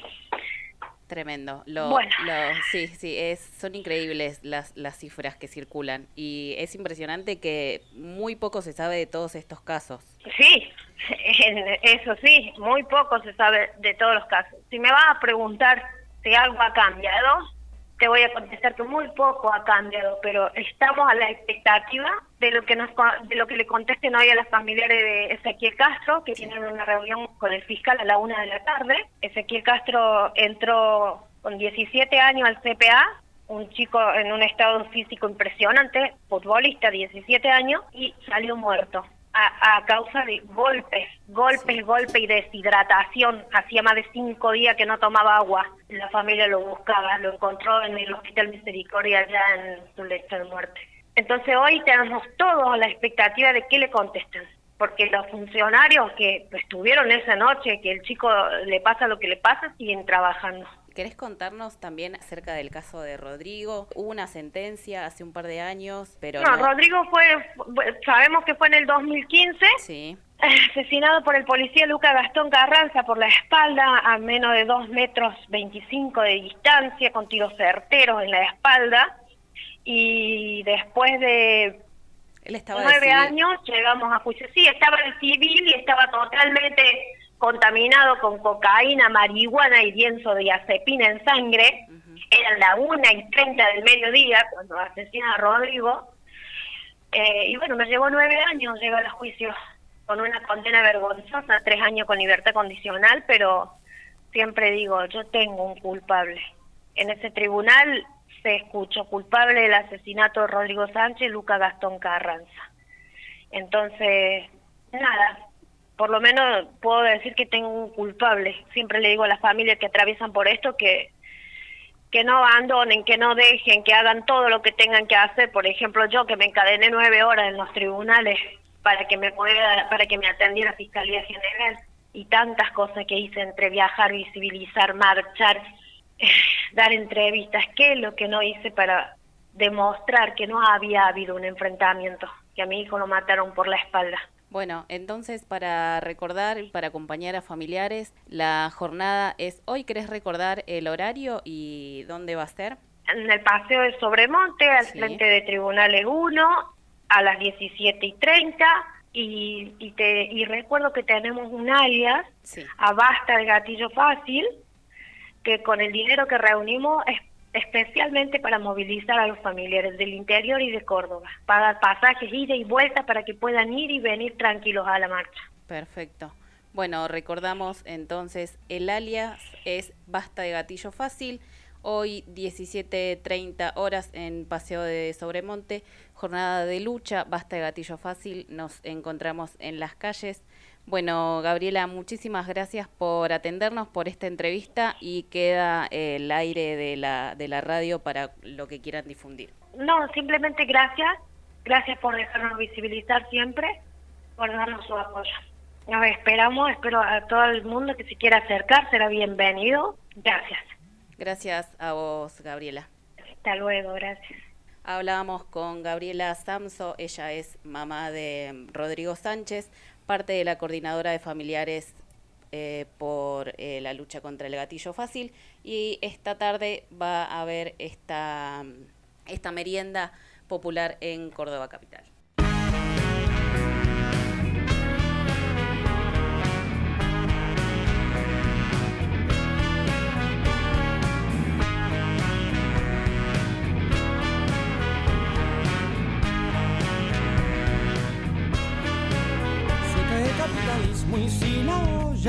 Tremendo. Lo, Bueno. lo- sí, sí, es, son increíbles las, las cifras que circulan y es impresionante que muy poco se sabe de todos estos casos. Sí, en- eso sí, muy poco se sabe de todos los casos. Si me vas a preguntar si algo ha cambiado, te voy a contestar que muy poco ha cambiado, pero estamos a la expectativa de lo que nos co- de lo que le contesten hoy a las familiares de Ezequiel Castro, que tienen una reunión con el fiscal a la una de la tarde. Ezequiel Castro entró con diecisiete años al C P A, un chico en un estado físico impresionante, futbolista, diecisiete años, y salió muerto a, a causa de golpes, golpes, golpes y deshidratación. Hacía más de cinco días que no tomaba agua. La familia lo buscaba, lo encontró en el Hospital Misericordia allá en su lecho de muerte. Entonces hoy tenemos todos la expectativa de qué le contestan, porque los funcionarios que estuvieron esa noche, que el chico le pasa lo que le pasa, siguen trabajando. ¿Querés contarnos también acerca del caso de Rodrigo? Hubo una sentencia hace un par de años, pero No, no. Rodrigo fue, fue- sabemos que fue en el dos mil quince, Sí. asesinado por el policía Luca Gastón Carranza por la espalda a menos de dos metros veinticinco de distancia, con tiros certeros en la espalda, y después de Él estaba de nueve civil. años llegamos a juicio. Sí, estaba en civil y estaba totalmente contaminado con cocaína, marihuana y benzodiazepina en sangre. Eran la una y treinta del mediodía cuando asesina a Rodrigo. Eh, y bueno, me llevó nueve años llegar a juicio con una condena vergonzosa, tres años con libertad condicional, pero siempre digo, yo tengo un culpable. En ese tribunal se escuchó culpable del asesinato de Rodrigo Sánchez, Luca Gastón Carranza. Entonces, nada, por lo menos puedo decir que tengo un culpable. Siempre le digo a las familias que atraviesan por esto que que no abandonen, que no dejen, que hagan todo lo que tengan que hacer. Por ejemplo, yo que me encadené nueve horas en los tribunales para que me pueda, para que me atendiera Fiscalía General, y tantas cosas que hice entre viajar, visibilizar, marchar, eh, dar entrevistas. ¿Qué es lo que no hice para demostrar que no había habido un enfrentamiento, que a mi hijo lo mataron por la espalda? Bueno, entonces para recordar, para acompañar a familiares, la jornada es hoy. ¿Querés recordar el horario y dónde va a ser? En el Paseo de Sobremonte, al Sí. frente de Tribunales uno, a las diecisiete y treinta, y, y, te, y recuerdo que tenemos un alias, Sí. a Basta de Gatillo Fácil, que con el dinero que reunimos es especialmente para movilizar a los familiares del interior y de Córdoba, pagar pasajes ida y vuelta para que puedan ir y venir tranquilos a la marcha. Perfecto. Bueno, recordamos entonces, el alias es Basta de Gatillo Fácil. Hoy diecisiete treinta horas en Paseo de Sobremonte, jornada de lucha, Basta de Gatillo Fácil, nos encontramos en las calles. Bueno, Gabriela, muchísimas gracias por atendernos, por esta entrevista, y queda el aire de la, de la radio para lo que quieran difundir. No, simplemente gracias, gracias por dejarnos visibilizar siempre, por darnos su apoyo. Nos esperamos, espero a todo el mundo que se quiera acercar, será bienvenido. Gracias. Gracias a vos, Gabriela. Hasta luego, gracias. Hablábamos con Gabriela Samso, ella es mamá de Rodrigo Sánchez, parte de la coordinadora de familiares eh, por eh, la lucha contra el gatillo fácil, y esta tarde va a haber esta, esta merienda popular en Córdoba capital.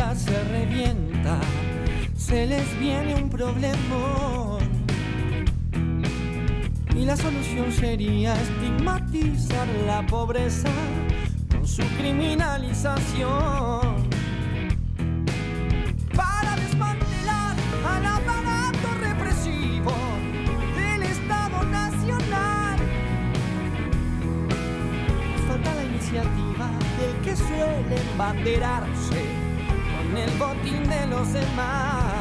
vida se revienta, se les viene un problemón. Y la solución sería estigmatizar la pobreza con su criminalización. Para desmantelar al aparato represivo del Estado Nacional. Nos falta la iniciativa del que suele embanderarse con el botín de los demás.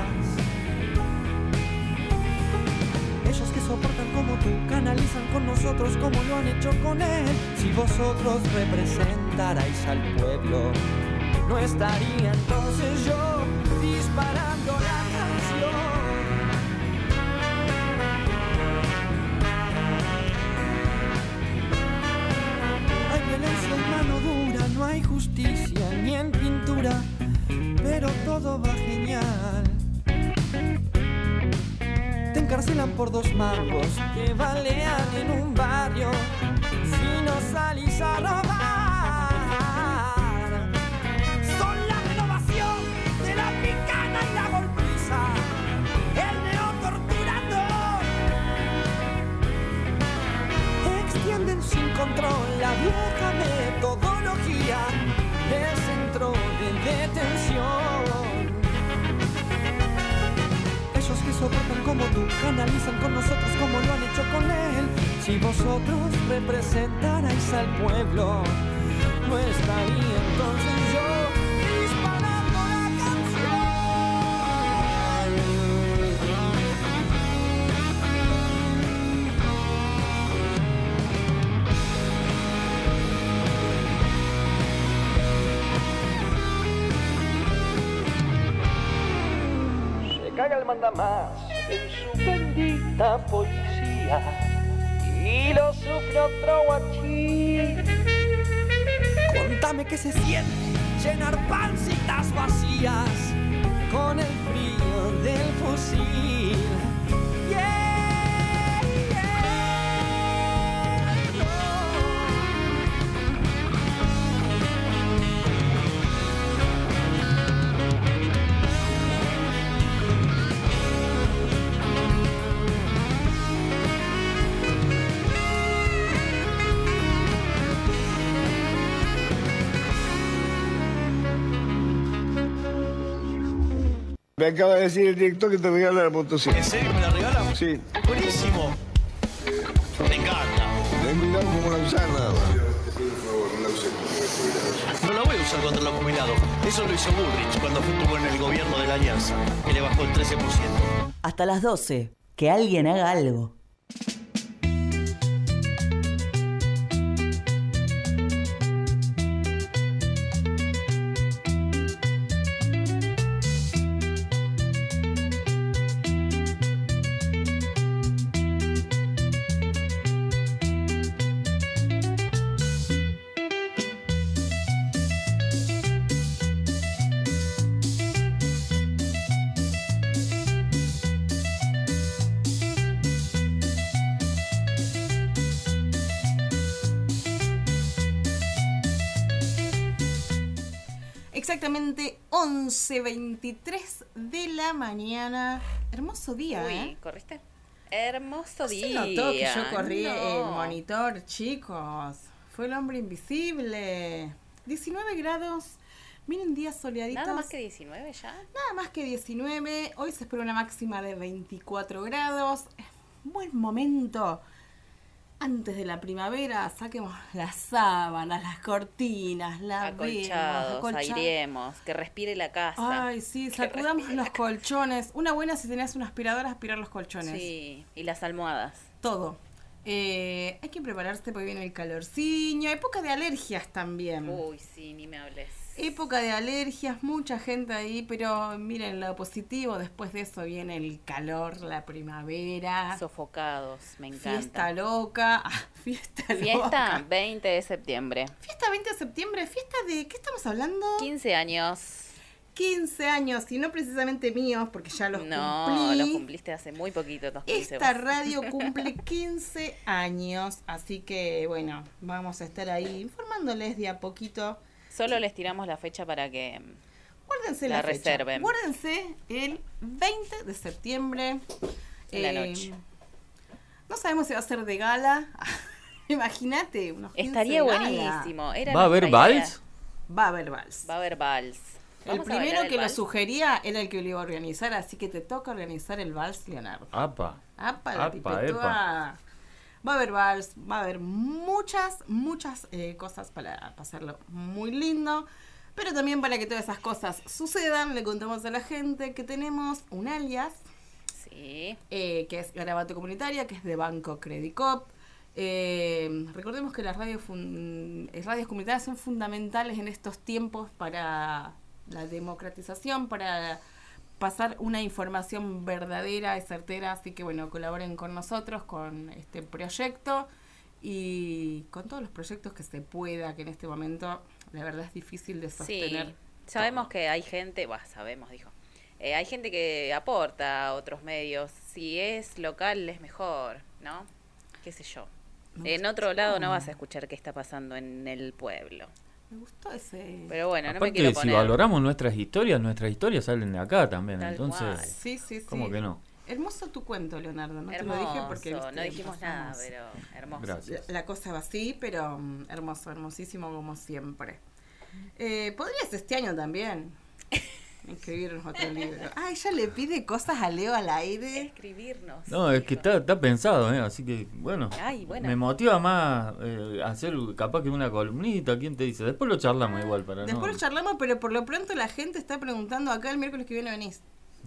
Ellos que soportan como tú, canalizan con nosotros como lo han hecho con él. Si vosotros representarais al pueblo, no estaría entonces yo disparando la canción. Hay violencia y mano dura, no hay justicia ni en pintura, pero todo va genial. Te encarcelan por dos mangos, te balean en un barrio si no salís a robar. Son la renovación de la picana y la golpiza, el neotorturador. Extienden sin control la vieja metodología del centro de detención. Ellos que soportan como tú, canalizan con nosotros como lo han hecho con él. Si vosotros representarais al pueblo, no estaría entonces yo disparando la canción. Se caga el mandamás en su bendita policía y lo sufre otro guachín. Contame qué se siente llenar pancitas vacías con el frío del fusil. Yeah, yeah, no. Me acaba de decir el director que te regala la motocicleta. ¿En serio me la regalan? Sí. Buenísimo. Me encanta. Ten cuidado como la usar nada más. No la voy a usar contra los jubilados. Eso lo hizo Bullrich cuando estuvo en el gobierno de la Alianza, que le bajó el trece por ciento. Hasta las doce. Que alguien haga algo. Exactamente once veintitrés de la mañana. Hermoso día, Uy, ¿eh? ¿corriste? Hermoso ¿No día. se notó que yo corrí No. el monitor, chicos? Fue el hombre invisible. diecinueve grados. Miren, días soleaditos. Nada más que diecinueve ya. Nada más que diecinueve. Hoy se espera una máxima de veinticuatro grados. Buen momento. Antes de la primavera, saquemos las sábanas, las cortinas, la Acolchados, vemos, airemos, que respire la casa. Ay, sí, Que sacudamos respire los la casa. colchones. Una buena si tenés un aspirador, aspirar los colchones. Sí, y las almohadas. Todo. Eh, hay que prepararse porque viene el calorciño. Época de alergias también. Uy, sí, ni me hables. Época de alergias, mucha gente ahí, pero miren lo positivo, después de eso viene el calor, la primavera. Sofocados, me encanta. Fiesta loca, ah, fiesta, Fiesta loca. veinte de septiembre. Fiesta veinte de septiembre, fiesta de, ¿qué estamos hablando? quince años. quince años, y no precisamente míos, porque ya los No, cumplí. los cumpliste hace muy poquito. Los quince Esta vos. radio cumple quince años, así que bueno, vamos a estar ahí informándoles de a poquito. Solo les tiramos la fecha para que Guárdense La la, fecha. reserven. Guárdense el veinte de septiembre. En la noche. No sabemos si va a ser de gala. Imagínate, unos quince Estaría de gala. buenísimo. Era ¿Va a haber nuestra idea. vals? Va a haber vals. Va a haber vals. El ¿Vamos a primero bailar el que lo vals? sugería era el que lo iba a organizar, así que te toca organizar el vals, Leonardo. Apa. Apa, la Apa, pipetúa. epa. Va a haber vals, va a haber muchas, muchas eh, cosas para pasarlo muy lindo. Pero también para que todas esas cosas sucedan, le contamos a la gente que tenemos un alias. Sí. Eh, que es Garabato Comunitaria, que es de Banco Credicop. Eh, recordemos que las radios, fun- eh, radios comunitarias son fundamentales en estos tiempos para la democratización, para pasar una información verdadera y certera. Así que bueno, colaboren con nosotros con este proyecto y con todos los proyectos que se pueda, que en este momento la verdad es difícil de sostener. Sí, sabemos que hay gente, bah, sabemos, dijo, eh, hay gente que aporta a otros medios. Si es local es mejor, ¿no? Qué sé yo. Me En gustó. otro lado no vas a escuchar qué está pasando en el pueblo. Me gustó ese... Pero bueno, no me Aparte, quiero si poner... valoramos nuestras historias, nuestras historias salen de acá también. Tal Entonces, cual. Sí, sí, sí. ¿cómo que no? Hermoso tu cuento, Leonardo. No Hermoso, te lo dije porque viste, no dijimos nada, pasamos. pero hermoso. Gracias. La, la cosa va así, pero mm, hermoso, hermosísimo como siempre. Eh, Podrías este año también escribirnos otro libro. Ah, ella le pide cosas a Leo al aire. Escribirnos. No, es que está, está pensado, ¿eh? Así que, bueno, Ay, bueno. me motiva más eh, hacer capaz que una columnita, ¿quién te dice? Después lo charlamos igual para Después no... lo charlamos, pero por lo pronto la gente está preguntando acá el miércoles que viene venís.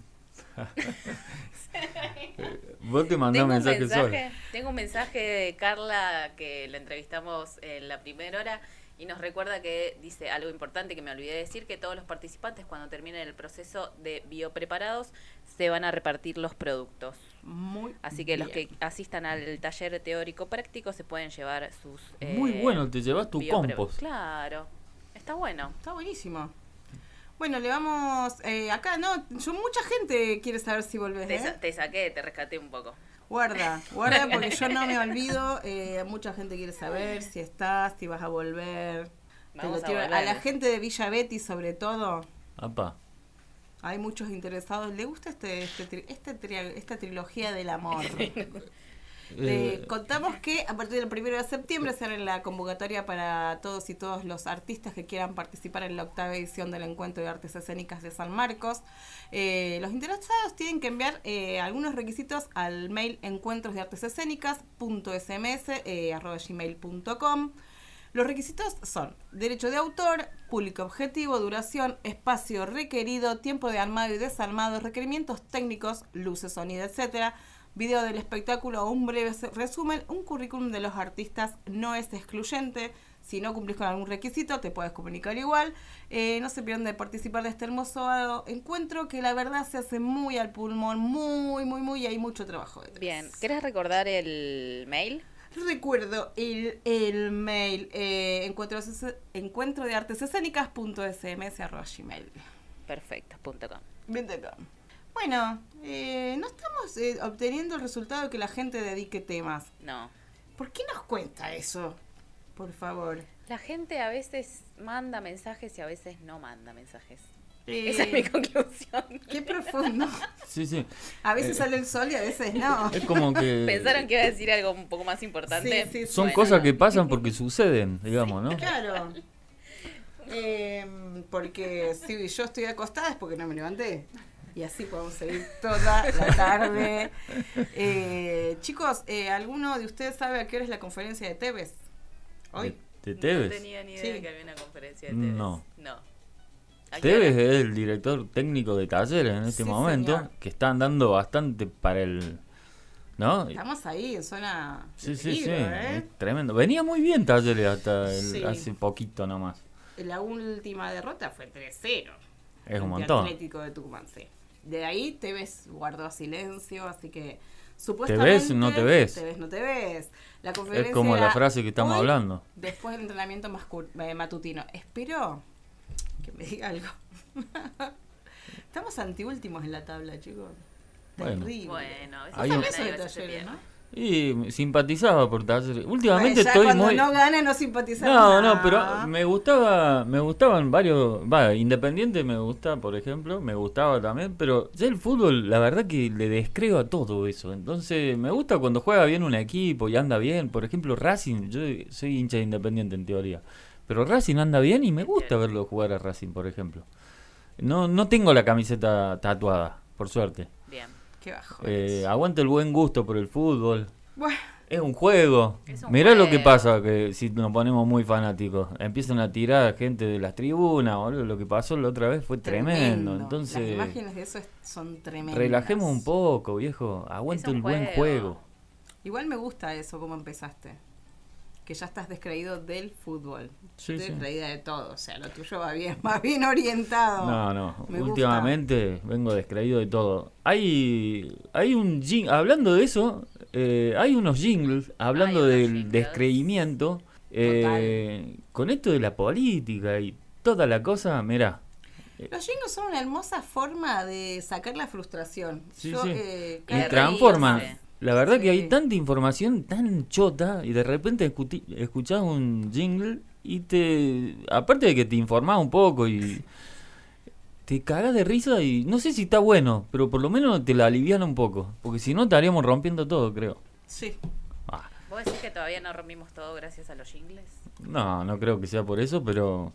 Vos te mandás Tengo un mensajes mensaje, sola. tengo un mensaje de Carla que la entrevistamos en la primera hora y nos recuerda que dice algo importante que me olvidé de decir, que todos los participantes cuando terminen el proceso de biopreparados se van a repartir los productos. Muy Así que los bien. que asistan al taller teórico práctico se pueden llevar sus... Muy eh, bueno, te llevas tu biopre- compost. Claro, está bueno. Está buenísimo. Bueno, le vamos... Eh, acá, no, yo, mucha gente quiere saber si volvés, Te, ¿eh? sa- te saqué, te rescaté un poco. Guarda, guarda porque yo no me olvido. Eh, mucha gente quiere saber si estás, si vas a volver. Te Vamos lo a tiro- volver. a la gente de Villa Betty, sobre todo, Apa. hay muchos interesados. ¿Le gusta este, este, tri- este tri- esta trilogía del amor? Le Eh, contamos que a partir del primero de septiembre se abre la convocatoria para todos y todos los artistas que quieran participar en la octava edición del Encuentro de Artes Escénicas de San Marcos. Eh, los interesados tienen que enviar eh, algunos requisitos al mail encuentrosdeartesescénicas.sms eh, arroba gmail punto com. Los requisitos son derecho de autor, público objetivo, duración, espacio requerido, tiempo de armado y desarmado, requerimientos técnicos, luces, sonido, etcétera, video del espectáculo o un breve se- resumen. Un currículum de los artistas no es excluyente. Si no cumplís con algún requisito, te puedes comunicar igual. Eh, no se pierdan de participar de este hermoso encuentro que la verdad se hace muy al pulmón, muy, muy, muy, y hay mucho trabajo detrás. Bien, ¿querés recordar el mail? Recuerdo el, el mail eh, encuentro, encuentro de artes escénicas punto sms arroba gmail. Perfecto, punto com. punto com. Bueno, eh, no estamos eh, obteniendo el resultado de que la gente dedique temas. No. ¿Por qué nos cuenta eso? Por favor. La gente a veces manda mensajes y a veces no manda mensajes. Eh, Esa es mi conclusión. Qué profundo. Sí, sí. A veces Eh, sale el sol y a veces no. Es como que... ¿Pensaron que iba a decir algo un poco más importante? Sí, sí, sí. Son Bueno, cosas no. que pasan porque suceden, digamos, ¿no? Claro. Eh, porque si yo estoy acostada es porque no me levanté. Y así podemos seguir toda la tarde. Eh, chicos, eh, ¿alguno de ustedes sabe a qué hora es la conferencia de Tevez? Hoy. ¿De Tevez? No tenía ni idea Sí. que había una conferencia de Tevez. No. No. ¿A qué Tevez hora? es el director técnico de talleres en este Sí, momento, señor. que está andando bastante para el... ¿No? Estamos ahí en zona Sí, de sí, sí, peligro, ¿eh? es tremendo. Venía muy bien talleres hasta el- Sí. hace poquito nomás. La última derrota fue tres cero. Es un ante montón. Atlético de Tucumán, sí. De ahí Tevez guardó silencio, así que Te supuestamente... ves, no te ves. Te ves, no te ves. La conferencia Es como la era frase que estamos hoy, hablando. Después del entrenamiento mascu- eh, matutino. Espero que me diga algo. Estamos antiúltimos en la tabla, chicos. Bueno. Terrible. Bueno, a veces Hay Vos un- sabés también eso de hay veces se talleres, pierde. ¿no? Y simpatizaba por Talleres. Últimamente Bueno, ya estoy cuando muy... no gana no simpatizar. No, no, pero me gustaba, me gustaban varios, va, Independiente me gusta, por ejemplo, me gustaba también, pero ya el fútbol, la verdad que le descreo a todo eso. Entonces, me gusta cuando juega bien un equipo y anda bien. Por ejemplo, Racing, yo soy hincha de Independiente en teoría, pero Racing anda bien y me gusta verlo jugar a Racing, por ejemplo. No, no tengo la camiseta tatuada, por suerte. Bien. Qué bajo. Eh, aguanta el buen gusto por el fútbol. Bueno. Es un juego. Es un Mirá juego. lo que pasa que si nos ponemos muy fanáticos. Empiezan a tirar gente de las tribunas, boludo. Lo que pasó la otra vez fue tremendo. Entonces, las imágenes de eso es- son tremendas. relajemos un poco, viejo. Aguanta Es un el buen juego. juego. Igual me gusta eso, cómo empezaste. Que ya estás descreído del fútbol. Sí, Estoy sí. descreída de todo. O sea, lo tuyo va bien, va bien orientado. No, no. Me Últimamente vengo descreído de todo. Hay, hay un jing- hablando de eso, eh, hay unos jingles hablando del descreimiento. eh, con esto de la política y toda la cosa, mirá. Los jingles son una hermosa forma de sacar la frustración. Sí, Yo, sí. eh, Y cada transforman. reírse. La verdad que hay tanta información tan chota y de repente escuti- escuchás un jingle y te... Aparte de que te informás un poco y te cagás de risa y no sé si está bueno, pero por lo menos te la alivian un poco. Porque si no estaríamos rompiendo todo, creo. Sí. Ah, ¿Vos decís que todavía no rompimos todo gracias a los jingles? no, no creo que sea por eso, pero...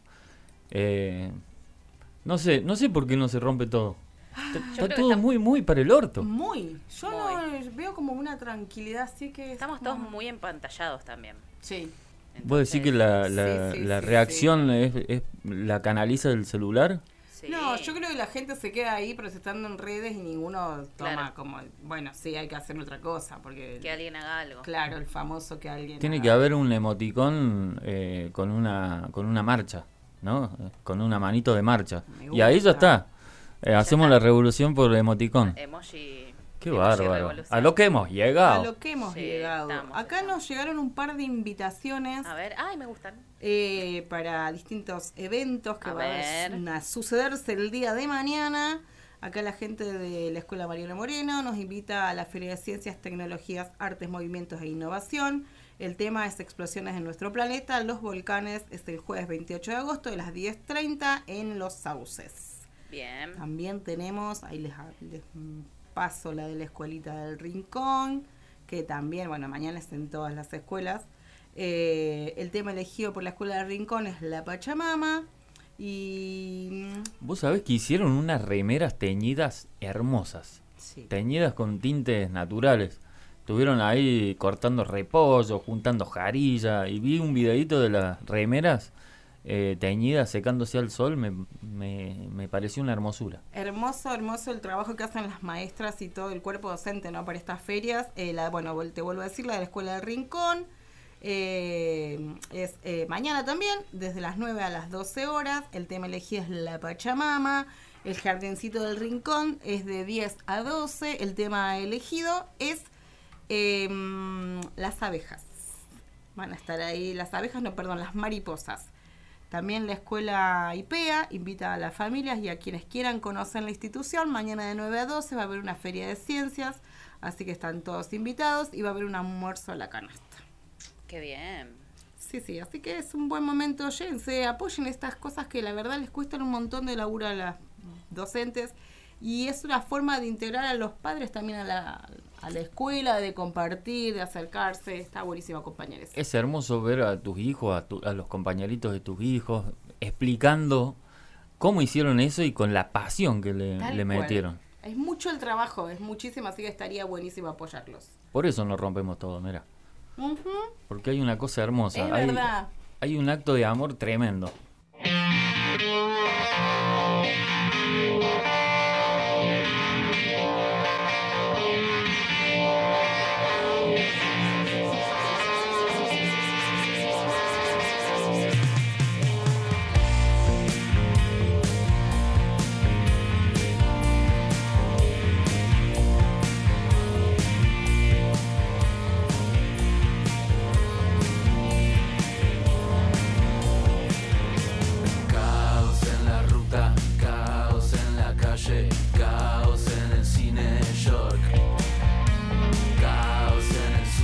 eh, no sé, no sé por qué no se rompe todo. Está, está creo que todo está- muy, muy para el orto. Muy. Yo no veo como una tranquilidad, así que... Estamos todos muy empantallados también. Sí. ¿Vos decís que la, la, Sí, sí, la sí, reacción Es, es la canaliza del celular? No, yo creo que la gente se queda ahí procesando en redes y ninguno toma Claro. como, bueno, sí, hay que hacer otra cosa, porque... Que alguien haga algo. Claro, el famoso que alguien Tiene haga. que haber un emoticón eh, con una con una marcha, ¿no? Eh, Con una manito de marcha. Me Y ahí ya gusta. está. Eh, hacemos la revolución por emoticón. Emoji. Qué emoji bárbaro. revolución. A lo que hemos A llegado. lo que hemos Sí, llegado. estamos, Acá nos llegaron un par de invitaciones A ver, ay, me gustan. eh, para distintos eventos que A van ver. a sucederse el día de mañana. Acá la gente de la Escuela Mariano Moreno nos invita a la Feria de Ciencias, Tecnologías, Artes, Movimientos e Innovación. El tema es Explosiones en nuestro planeta. Los volcanes es el jueves veintiocho de agosto de las diez treinta en Los Sauces. Bien. También tenemos, ahí les, les paso la de la Escuelita del Rincón, que también, bueno, mañana es en todas las escuelas. Eh, el tema elegido por la Escuela del Rincón es la Pachamama. Y Vos sabés que hicieron unas remeras teñidas hermosas. Sí. Teñidas con tintes naturales. Estuvieron ahí cortando repollo, juntando jarilla. Y vi un videito de las remeras eh, teñidas secándose al sol. Me, me, me pareció una hermosura. hermoso, hermoso el trabajo que hacen las maestras y todo el cuerpo docente, ¿no? Para estas ferias. Eh, la, bueno, vol- te vuelvo a decir, la de la Escuela del Rincón. Eh, es eh, mañana también, desde las nueve a las doce horas. El tema elegido es la Pachamama. El jardincito del Rincón es de diez a doce. El tema elegido es eh, las abejas. Van a estar ahí las abejas, no, perdón, las mariposas. También la Escuela I P E A invita a las familias y a quienes quieran conocer la institución. Mañana de nueve a doce va a haber una feria de ciencias, así que están todos invitados y va a haber un almuerzo a la canasta. Qué bien. Sí, sí, así que es un buen momento. Llévense, apoyen estas cosas que la verdad les cuestan un montón de laburo a las docentes y es una forma de integrar a los padres también a la, a la escuela, de compartir, de acercarse. Está buenísimo acompañar eso. Es hermoso ver a tus hijos, a, tu- a los compañeritos de tus hijos, explicando cómo hicieron eso y con la pasión que le, Tal le cual. metieron. Es mucho el trabajo, es muchísimo, así que estaría buenísimo apoyarlos. Por eso nos rompemos todo, mira. Ujú. Porque hay una cosa hermosa. Es hay, verdad. hay un acto de amor tremendo. Caos en la ruta, caos en la calle, caos en el cine York, caos en el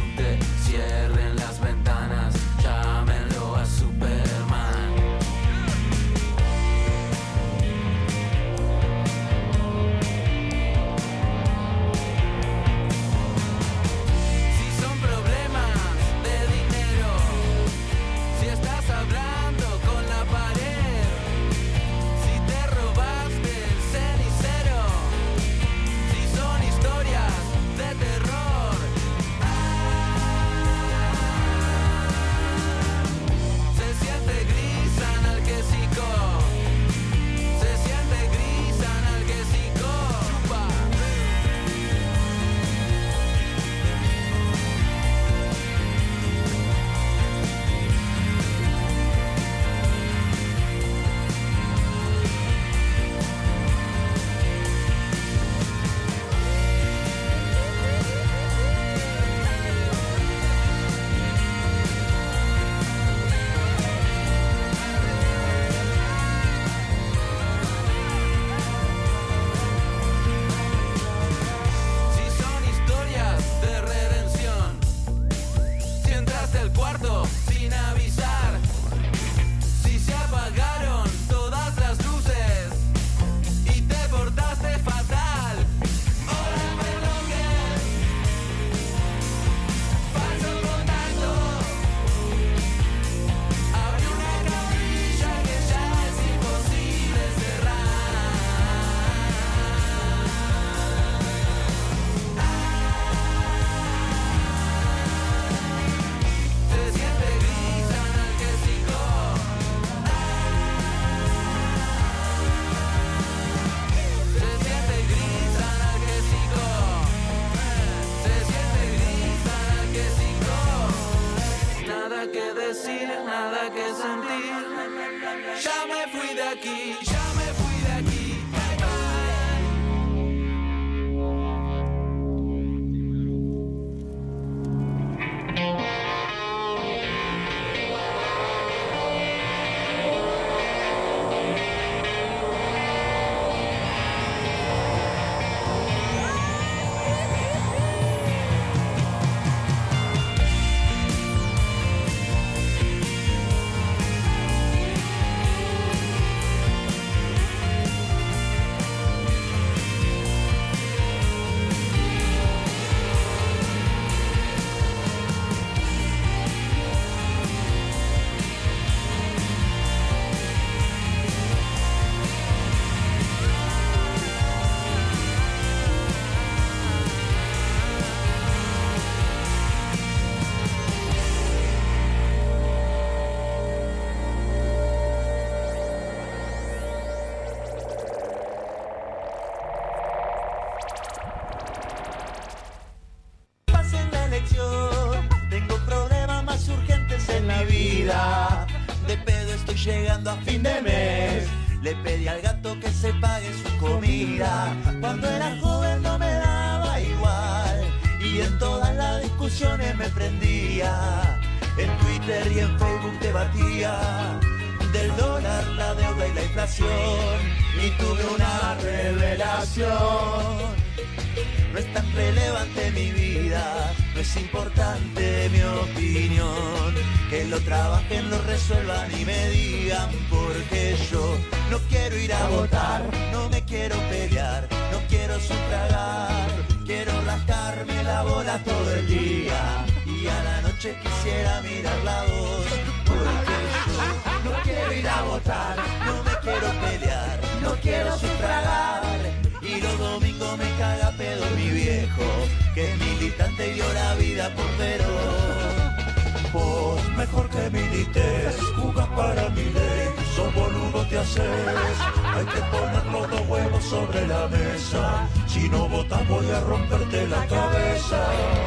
llegando a fin de mes. Le pedí al gato que se pague su comida. Cuando era joven no me daba igual. Y en todas las discusiones me prendía. En Twitter y en Facebook debatía del dólar, la deuda y la inflación. Y tuve una revelación. No es tan relevante mi vida, no es importante mi opinión. Que lo trabajen, lo resuelvan y me digan, porque yo no quiero ir a votar, no me quiero pelear, no quiero sufragar. Quiero rascarme la bola todo el día y a la noche quisiera mirar la voz. Porque yo no quiero ir a votar, no me quiero pelear, no quiero sufragar. Y los domingos me caga pedo mi viejo, que es militante y llora vida por Perón. Vos mejor que milites, jugás para mi ley, sos boludo te haces. Hay que poner los dos huevos sobre la mesa, si no votas voy a romperte la cabeza.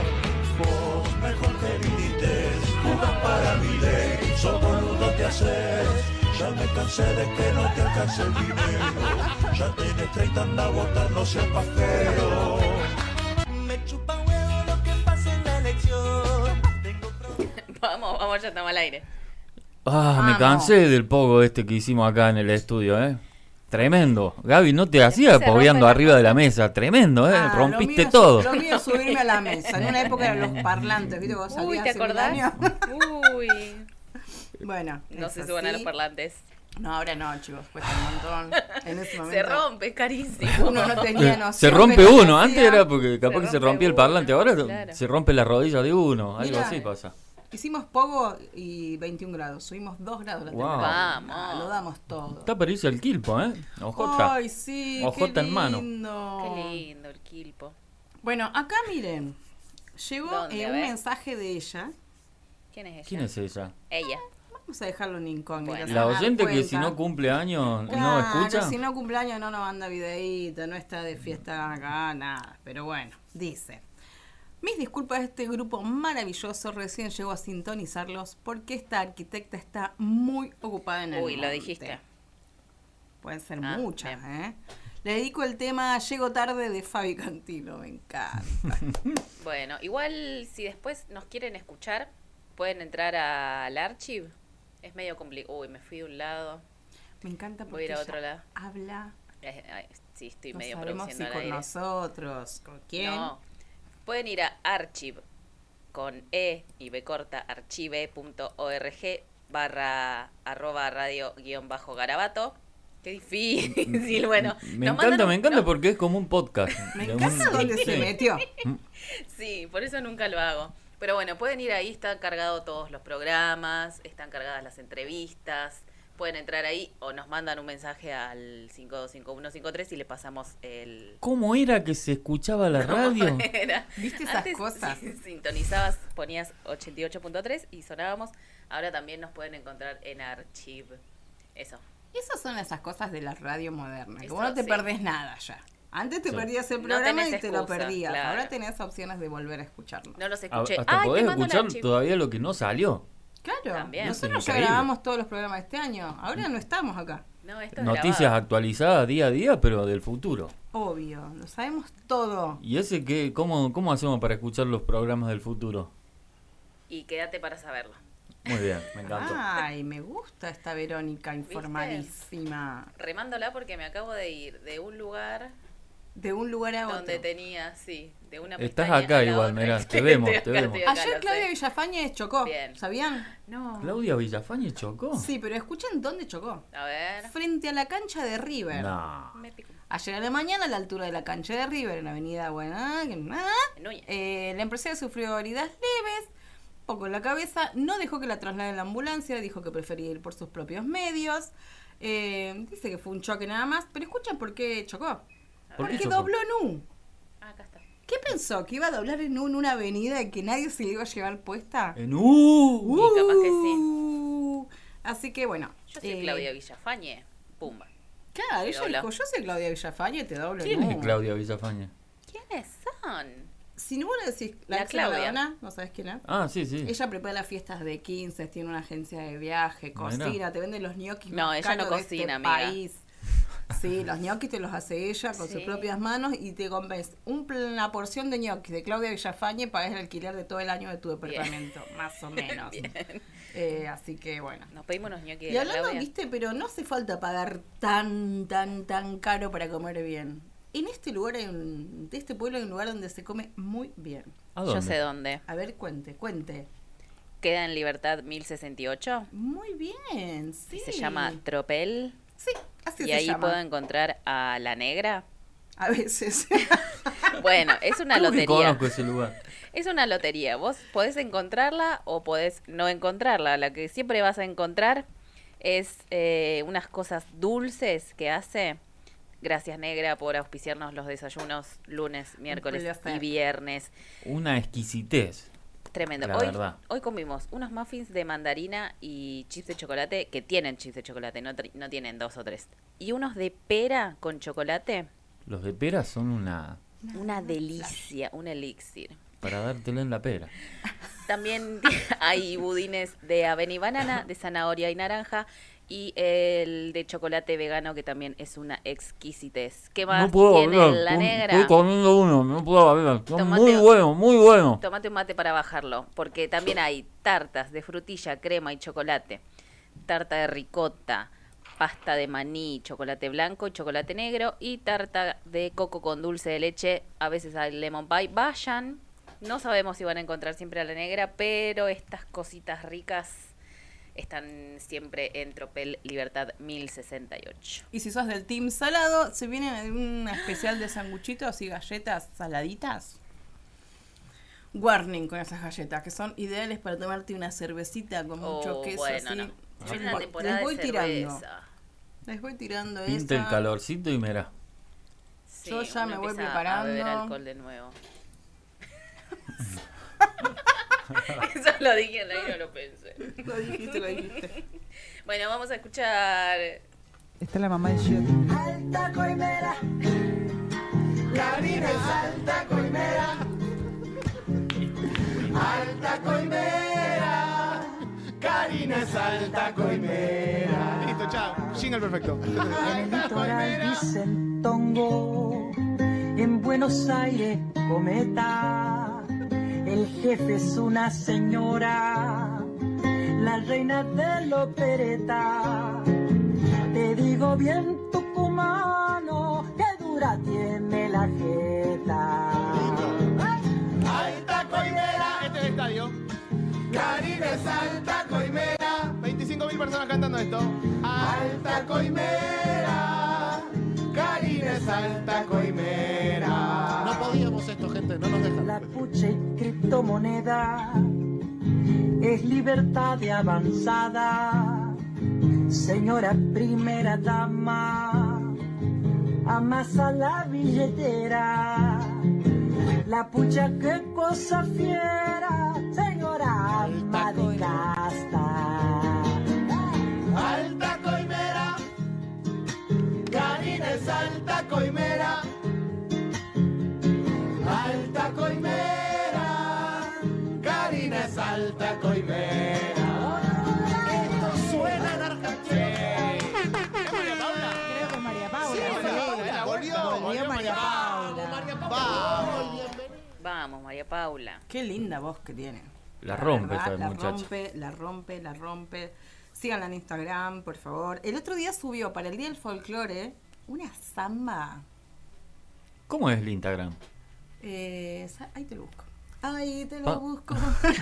Vos mejor que milites, jugás para mi ley, sos boludo te haces. Ya me cansé de que no te alcance el dinero. Ya tenés treinta, anda a votar, no seas pajero. Me chupa huevo lo que pase en la elección. Vamos, vamos, ya estamos al aire. Ah, me cansé del pogo este que hicimos acá en el estudio, ¿eh? Tremendo. Gaby, no te hacías pogueando arriba de la mesa. Tremendo, ¿eh? Ah, Rompiste lo mío, todo. Lo mío es subirme a la mesa. En una época eran los parlantes, ¿viste? Vos Uy, salías ¿te hace mil acordás? años. Uy. Bueno, No es se suban a así. los parlantes. No, ahora no, chicos, cuesta un montón. En ese momento. Se rompe, es carísimo. Uno no tenía noción. Se rompe de lo que uno. hacía. Antes era porque capaz Se que se rompe rompía el uno, parlante. Ahora claro. se rompe la rodilla de uno. Algo Mira, así pasa. Hicimos pogo y veintiún grados. Subimos dos grados la Wow. temperatura. Vamos. Ah, lo damos todo. Está para irse al Quilpo, ¿eh? Ojota. Ay, sí, Ojota qué en mano. lindo. Qué lindo el quilpo. Bueno, acá miren. Llegó ¿Dónde? eh, A un ver. mensaje de ella. ¿Quién es ella? ¿Quién es ella? Ella. Vamos a dejarlo en incógnito. se La van a dar oyente que cuenta. si no cumple años no Claro, escucha. si no cumpleaños no nos manda videíto, no está de fiesta acá, nada. Pero bueno, dice. Mis disculpas a este grupo maravilloso, recién llego a sintonizarlos porque esta arquitecta está muy ocupada en el Uy, lo monte. dijiste. Pueden ser Ah, muchas, bien. ¿eh? Le dedico el tema Llego tarde de Fabi Cantilo, me encanta. Bueno, igual si después nos quieren escuchar, pueden entrar al archive. Es medio complicado. Uy, me fui de un lado. Me encanta Voy a porque ir a ella otro lado. habla. Eh, ay, sí, estoy No medio sabemos produciendo si al con aire. nosotros, con quién. No. Pueden ir a archive con E y B corta archive.org barra arroba radio guión bajo garabato. Qué difícil, bueno. Me nos encanta, mandan me un- encanta no. porque es como un podcast. Me De encanta un- dónde se Sí. metió. Sí, por eso nunca lo hago. Pero bueno, pueden ir ahí, están cargados todos los programas, están cargadas las entrevistas. Pueden entrar ahí o nos mandan un mensaje al cinco dos cinco uno cinco tres y le pasamos el... ¿Cómo era que se escuchaba la radio? Era- ¿Viste esas Antes, cosas? sí, sintonizabas, ponías ochenta y ocho punto tres y sonábamos. Ahora también nos pueden encontrar en Archive. Eso. Esas son esas cosas de la radio moderna, que Eso, vos no te sí. perdés nada ya. Antes te Sí. perdías el No programa y tenés te lo excusa, perdías. claro. Ahora tenés opciones de volver a escucharlo. No los A- escuché. Hasta Ay, podés te mando el escuchar archivo. todavía lo que no salió. Claro, También. nosotros Eso ya es increíble. grabamos todos los programas de este año. Ahora no estamos acá. No, esto es Noticias grabado. actualizadas día a día, pero del futuro. Obvio, lo sabemos todo. ¿Y ese qué? ¿Cómo, cómo hacemos para escuchar los programas del futuro? Y quédate para saberlo. Muy bien, me encantó. Ay, me gusta esta Verónica informadísima. Remándola porque me acabo de ir de un lugar De un lugar a otro. donde tenía, sí, de una Estás pestaña acá a la igual, otra. mirá, te Estoy vemos, acá, te vemos. estoy acá, Ayer lo Claudia sé. Villafañe chocó. Bien. ¿Sabían? No. ¿Claudia Villafañe chocó? Sí, pero escuchen dónde chocó. A ver. Frente a la cancha de River. No. Me pico. Ayer a la mañana, a la altura de la cancha de River, en la avenida Buena, Núñez. eh, la empresaria sufrió heridas leves, poco en la cabeza, no dejó que la trasladen en la ambulancia, dijo que prefería ir por sus propios medios. Eh, dice que fue un choque nada más, pero escuchen por qué chocó. ¿Por qué Porque chocó? dobló en U. Ah, acá está. ¿Qué pensó? ¿Que iba a doblar en U en una avenida y que nadie se le iba a llevar puesta? En uh, Y capaz que sí. Uh, Así que bueno. Yo soy eh, Claudia Villafañe. Pumba. Claro, Te ella dobla. dijo, yo soy Claudia Villafañe, te doblo en ¿Quién U. es Claudia Villafañe? ¿Quiénes son? Si no vos le decís la, La ex Claudia. Maradona, ¿no sabés quién es? Ah, sí, sí. Ella prepara las fiestas de quince, tiene una agencia de viaje, cocina, Mirá. te vende los ñoquis No, más ella no caros de cocina, este amiga. país. Sí, los ñoquis te los hace ella con Sí. sus propias manos y te compras un, pl- una porción de ñoquis de Claudia Villafañe, pagás el alquiler de todo el año de tu departamento, más o menos. Eh, así que bueno. Nos pedimos unos ñoquis de Y la hablando, Claudia. viste, pero no hace falta pagar tan, tan, tan caro para comer bien. En este lugar, hay un, de este pueblo hay un lugar donde se come muy bien. ¿A Yo dónde? sé dónde. A ver, cuente, cuente. Queda en Libertad mil sesenta y ocho. Muy bien, sí. Y se llama Tropel. Sí, así Y se ahí llama. puedo encontrar a la negra. A veces. Bueno, es una Creo que lotería. conozco ese lugar. Es una lotería. Vos podés encontrarla o podés no encontrarla. La que siempre vas a encontrar es eh, unas cosas dulces que hace. Gracias, negra, por auspiciarnos los desayunos lunes, miércoles placer. y viernes. Una exquisitez. Tremendo. La Hoy, verdad. hoy comimos unos muffins de mandarina y chips de chocolate, que tienen chips de chocolate, no, tri- no tienen dos o tres. Y unos de pera con chocolate. Los de pera son una... Una delicia, un elixir. para dártelo en la pera. También hay budines de avena y banana, de zanahoria y naranja, y el de chocolate vegano, que también es una exquisitez. ¿Qué más No puedo tiene hablar, la con- negra? estoy comiendo uno, no puedo hablar. Son Tomate- muy bueno, muy bueno. Tomate un mate para bajarlo, porque también hay tartas de frutilla, crema y chocolate, tarta de ricota, pasta de maní, chocolate blanco y chocolate negro, y tarta de coco con dulce de leche. A veces hay lemon pie. Vayan, no sabemos si van a encontrar siempre a la negra, pero estas cositas ricas están siempre en Tropel Libertad mil sesenta y ocho. Y si sos del team salado, se viene un especial de sanguchitos y galletas saladitas. Warning con esas galletas, que son ideales para tomarte una cervecita con mucho Oh, queso. bueno, así. no. Les Yo en la voy- temporada les voy de tirando. cerveza. Les voy tirando Pinta esa. el calorcito y mirá. Sí, Yo ya uno me voy empieza preparando. a beber alcohol de nuevo. Eso lo dije en la y no lo pensé. Lo dijiste, lo dijiste. Bueno, vamos a escuchar. Esta es la mamá de Shet. Alta coimera, Karina es alta coimera, alta coimera, Karina es alta coimera. Listo, chao. Jingle perfecto. En el litoral dicen tongo, en Buenos Aires cometa, el jefe es una señora, la reina de la opereta. Te digo bien tucumano, que dura tiene la jeta. Alta coimera. Este es el estadio. Karina es alta coimera. veinticinco mil personas cantando esto. Alta coimera. Karina es alta coimera. No podíamos esto, gente. No nos dejan. La pucha y criptomoneda es libertad de avanzada. Señora primera dama, amasa la billetera. La pucha, qué cosa fiera, señora ama de casta. Alta coimera. Karina es alta coimera. Alta coimera. Karina es alta coimera. Esto suena en Argentina. ¿Es María Paula? Creo que es María Paula. Sí, sí. María Paula. Volvió, volvió María Paula. María Paula. Vamos, María Paula. Qué linda voz que tiene. La rompe verdad, esta la muchacha. rompe, la rompe, la rompe. Síganla en Instagram, por favor. El otro día subió para el Día del Folclore una samba. ¿Cómo es el Instagram? Eh, sa- ahí te lo busco. Ahí te lo Pa- busco.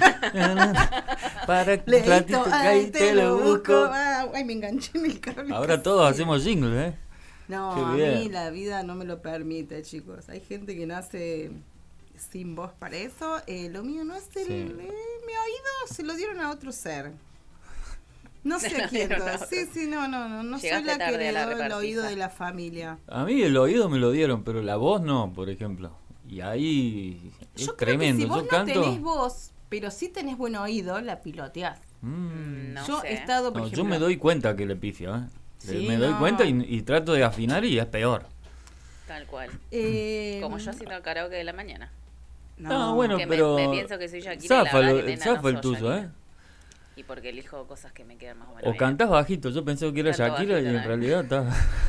Para un Leíto, ratito que ahí ahí te lo busco. Ah, ay, me enganché en el cable. Ahora todos hacemos jingle, ¿eh? No, Qué a bien. mí la vida no me lo permite, chicos. Hay gente que nace sin voz para eso. Eh, lo mío no es el... Sí. eh, mi oído se lo dieron a otro ser. No Se sé lo a quién. dieron a todo. otro. Sí, sí, no, no, no. No soy Llegaste la que tarde a la heredó el repartija. oído de la familia. A mí el oído me lo dieron, pero la voz no, por ejemplo. Y ahí es Yo creo tremendo. que si vos Yo no canto. tenés voz, pero sí tenés buen oído, la piloteás. Mm. No Yo sé. he estado, por No, ejemplo... yo me doy cuenta que le pifio, ¿eh? Le- Sí, me doy no. cuenta y, y trato de afinar y es peor. Tal cual. Eh, Como yo haciendo el karaoke de la mañana. No, bueno, que pero... Me, me pienso que soy Shakira y la Zafa, verdad lo- que, nena, zafa no el soy tuyo, Shakira. ¿eh? Y porque elijo cosas que me quedan más o menos O bien. cantás bajito, yo pensé que era Canto Shakira y bajito, en ¿no? realidad está...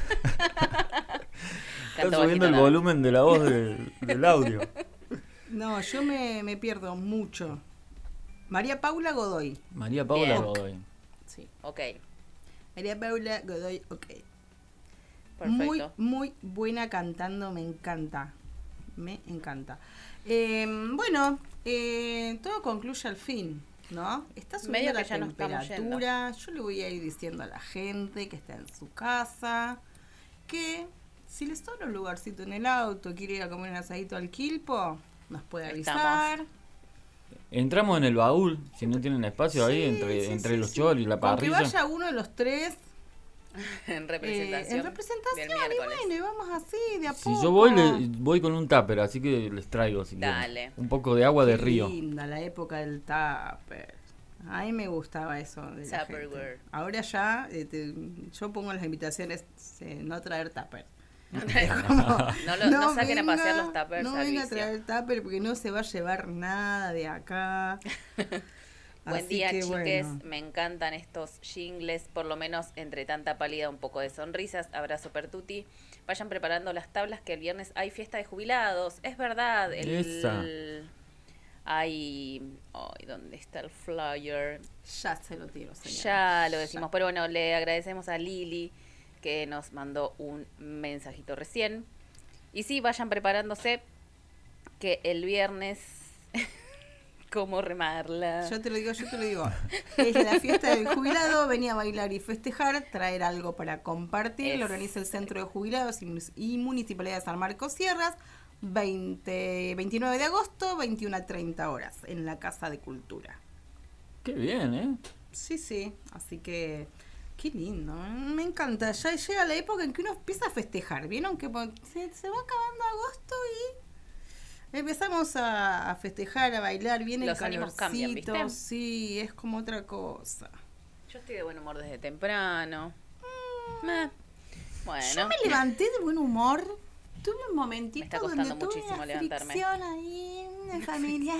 está Canto subiendo bajito, el ¿no? volumen de la voz de- del audio. No, yo me, me pierdo mucho. María Paula Godoy. María Paula Bien. Godoy. Sí. Ok, María Paula Godoy, ok. perfecto. Muy, muy buena cantando, me encanta. Me encanta. Eh, bueno, eh, todo concluye al fin, ¿no? Está subiendo Medio la que ya nos estamos temperatura. Yo le voy a ir diciendo a la gente que está en su casa que si les sobra un lugarcito en el auto, quiere ir a comer un asadito al Quilpo, nos puede avisar. Estamos. Entramos en el baúl, si no tienen espacio ahí, Sí, entre, sí, entre sí, los sí. choris y la Con que parrilla. vaya uno de los tres en eh, representación. en representación, del y miércoles. bueno, y vamos así, de a Si poco. yo voy, le- voy con un tupper, así que les traigo si quieren. Dale. Un poco de agua de Qué río. linda la época del tupper. A mí me gustaba eso de la gente. Tupperware. Ahora ya, eh, te- yo pongo las invitaciones eh, no traer tupper. No, lo- no saquen a pasear los tuppers No al venga a vicio. traer tupper porque no se va a llevar nada de acá. Buen Así día, que, chiques. bueno. Me encantan estos jingles. Por lo menos entre tanta pálida, un poco de sonrisas. Abrazo Pertuti. Vayan preparando las tablas que el viernes hay fiesta de jubilados. Es verdad. El, Esa. hay. Ay, ¿dónde está el flyer? Ya se lo tiro, señora. Ya lo decimos. Pero bueno, le agradecemos a Lili que nos mandó un mensajito recién. Y sí, vayan preparándose que el viernes... ¿Cómo remarla? Yo te lo digo, yo te lo digo. Es la fiesta del jubilado, venía a bailar y festejar, traer algo para compartir. Es- Lo organiza el Centro de Jubilados y Munici- y Municipalidad de San Marcos Sierras, veinte, veintinueve de agosto, veintiuna a treinta horas, en la Casa de Cultura. Qué bien, ¿eh? Sí, sí, así que qué lindo, ¿eh? Me encanta. Ya llega la época en que uno empieza a festejar, ¿vieron? Que po- se, se va acabando agosto y empezamos a, a festejar, a bailar, viene Los el ánimos calorcito. cambian, ¿viste? Sí, es como otra cosa. Yo estoy de buen humor desde temprano. Eh, Bueno. Yo me levanté de buen humor. Tuve un momentito Me está donde costando tuve muchísimo una levantarme. fricción ahí de familia.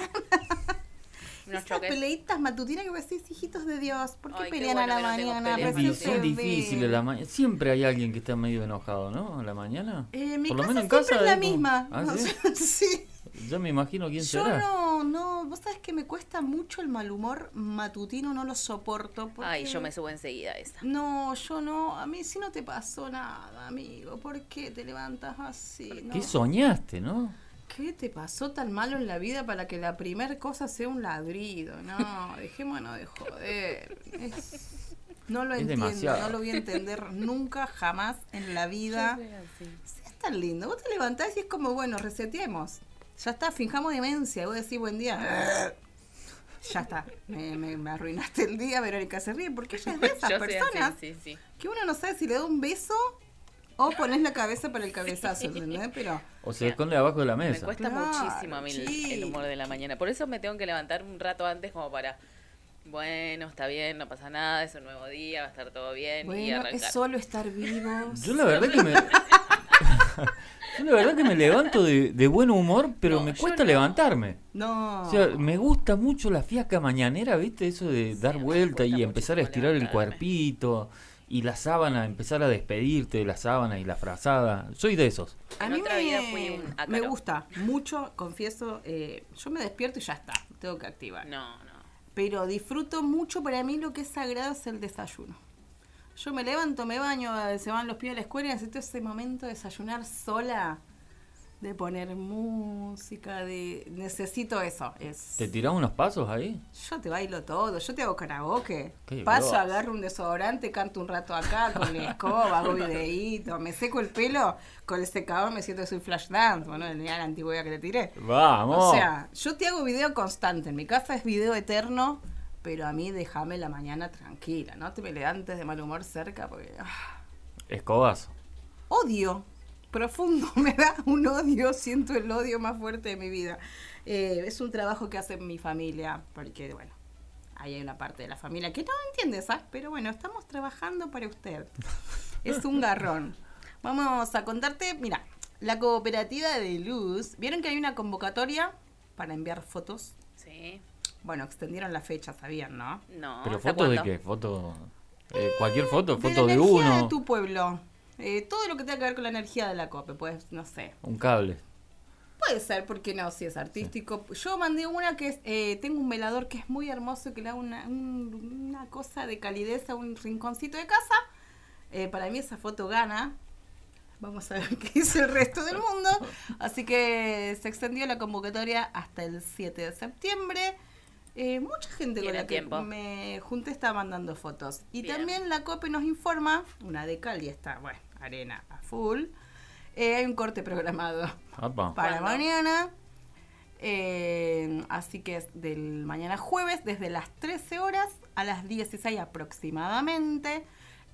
Unos Esas choques. peleitas matutinas que vos decís, hijitos de Dios, ¿por qué Ay, qué pelean bueno a que la no tengo mañana? peleas. Es Recién di- se son ve. difíciles la mañana. Siempre hay alguien que está medio enojado, ¿no? A la mañana. Eh, mi Por lo casa menos en siempre casa es la es como- misma. ¿Ah, No, sí? sí. Ya me imagino quién Yo será. no, no, vos sabés que me cuesta mucho el mal humor matutino, no lo soporto. Porque... Ay, yo me subo enseguida a esa. No, yo no, a mí sí no te pasó nada, amigo. ¿Por qué te levantas así? No. ¿Qué soñaste, no? ¿Qué te pasó tan malo en la vida para que la primer cosa sea un ladrido? No, dejémonos de joder. Es- no lo Es entiendo, demasiado. no lo voy a entender nunca, jamás en la vida. Sí, es tan lindo. Vos te levantás y es como, bueno, reseteemos. Ya está, fijamos demencia. Vos decís buen día. Ya está, me, me, me arruinaste el día, Verónica se ríe, porque ella es de esas Yo soy así, personas sí, sí. que uno no sabe si le da un beso o pones la cabeza para el cabezazo, ¿entendés? Pero O se esconde abajo de la Me mesa. cuesta Claro, muchísimo a mí el- sí. el humor de la mañana. Por eso me tengo que levantar un rato antes como para... Bueno, está bien, no pasa nada, es un nuevo día, va a estar todo bien y bueno, arrancar. es solo estar vivos. Yo la verdad que me... Yo la verdad que me levanto de, de buen humor, pero No, me yo cuesta no. levantarme. No. O sea, me gusta mucho la fiaca mañanera, ¿viste? Eso de dar vuelta y empezar a estirar el cuerpito y la sábana, empezar a despedirte de la sábana y la frazada. Soy de esos. A En mí otra me, vida fui un ácaro. me gusta mucho, confieso, eh, yo me despierto y ya está, tengo que activar. No, no. Pero disfruto mucho, para mí lo que es sagrado es el desayuno. Yo me levanto, me baño, eh, se van los pibes a la escuela y necesito ese momento de desayunar sola, de poner música, de necesito eso. Es ¿Te tirás unos pasos ahí? Yo te bailo todo, yo te hago karaoke. Qué Paso, grosso. agarro un desodorante, canto un rato acá con la escoba, hago videíto, me seco el pelo, con el secador me siento que soy flash dance, bueno, el la antigüedad que te tiré. ¡Vamos! O sea, yo te hago video constante, en mi casa es video eterno, pero a mí déjame la mañana tranquila, no te me levantes de mal humor cerca porque ah, Escobazo. odio profundo, me da un odio, siento el odio más fuerte de mi vida. Eh, es un trabajo que hace mi familia, porque bueno, ahí hay una parte de la familia que no entiende, ¿sabes? Pero bueno, estamos trabajando para usted. Es un garrón. Vamos a contarte, mira, la cooperativa de luz, ¿vieron que hay una convocatoria para enviar fotos. Sí. Bueno, extendieron la fecha, ¿sabían, no? No. ¿Pero fotos de qué? ¿Foto? Eh, ¿Cualquier foto? De ¿Foto la de energía uno? de tu pueblo. Eh, todo lo que tenga que ver con la energía de la COPE, pues, no sé. Un cable. Puede ser, porque no, si es artístico. Sí. Yo mandé una que es, eh, tengo un velador que es muy hermoso, que le da una, un, una cosa de calidez a un rinconcito de casa. Eh, para mí esa foto gana. Vamos a ver qué dice el resto del mundo. Así que se extendió la convocatoria hasta el siete de septiembre. Eh, mucha gente con la que tiempo. me junté está mandando fotos. Y Bien. también la COPE nos informa, una de cal y está, bueno, arena a full. Eh, hay un corte programado Apa. para ¿Cuándo? mañana. Eh, así que es del mañana jueves, desde las trece horas a las dieciséis aproximadamente.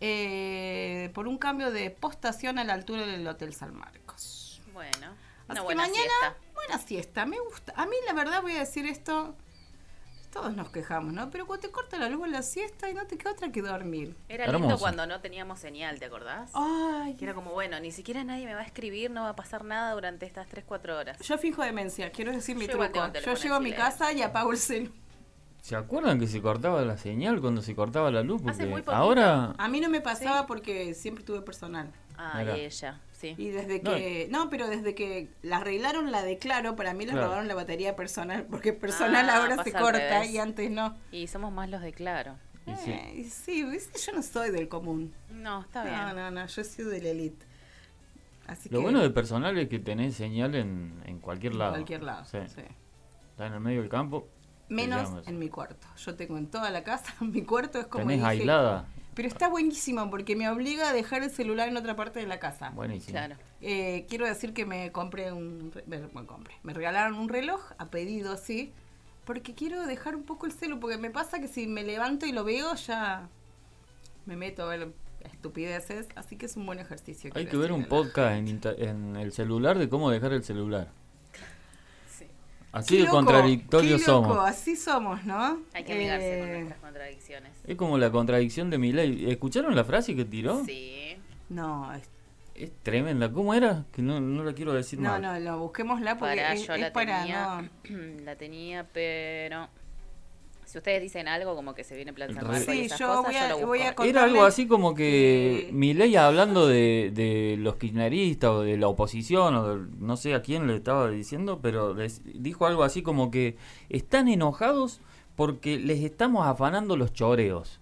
Eh, por un cambio de postación a la altura del Hotel San Marcos. Bueno, Así una que buena mañana, siesta. buena siesta, me gusta. A mí la verdad voy a decir esto, todos nos quejamos, ¿no? Pero cuando te corta la luz en la siesta y no te queda otra que dormir. Era Hermoso. lindo cuando no teníamos señal, ¿te acordás? Ay, Que era como, bueno, ni siquiera nadie me va a escribir, no va a pasar nada durante estas tres cuatro horas. yo finjo demencia, quiero decir mi Yo igual truco. tengo el Yo teléfono llego a en mi silencio. casa y apago el celu. ¿Se acuerdan que se cortaba la señal cuando se cortaba la luz? Hace Porque muy poquito. ahora... A mí no me pasaba porque siempre tuve personal. Ah, Mirá. y ella, sí. Y desde No, que, no, pero desde que la arreglaron la de Claro, para mí les Claro. robaron la batería personal, porque personal Ah, ahora se pasa al corta revés. y antes no. Y somos más los de Claro. Y sí. Eh, y sí, viste, yo no soy del común. No, está No, bien. no, no, yo soy de la elite. Así Lo que bueno del personal es que tenés señal en, en cualquier en lado. cualquier lado, Sí. sí. Está en el medio del campo. te Menos llamas. en mi cuarto. Yo tengo en toda la casa, mi cuarto es como Tenés dije, aislada. pero está buenísimo porque me obliga a dejar el celular en otra parte de la casa. Buenísimo. Claro. Eh, quiero decir que me compré un re- me, me compré, me regalaron un reloj a pedido, sí, porque quiero dejar un poco el celu, porque me pasa que si me levanto y lo veo ya me meto a ver estupideces, así que es un buen ejercicio. Hay quiero que ver un decir. podcast en, inter- en el celular de cómo dejar el celular. Sí. Así Qué de loco, contradictorios qué loco, somos. así somos, ¿no? Hay que amigarse con Eh, nuestras contradicciones. Es como la contradicción de Milei. ¿Escucharon la frase que tiró? Sí. No, es- Es tremenda. ¿Cómo era? Que no, no la quiero decir no, mal. no, no, busquémosla porque Para, es, yo es la para tenía, no. la tenía, pero si ustedes dicen algo como que se viene Plan San Re- Marcos y Sí, esas yo cosas, voy a- yo lo busco. voy a con- Era algo contarles así como que que- Milei hablando de, de los kirchneristas o de la oposición o de- no sé a quién le estaba diciendo, pero les dijo algo así como que están enojados porque les estamos afanando los choreos.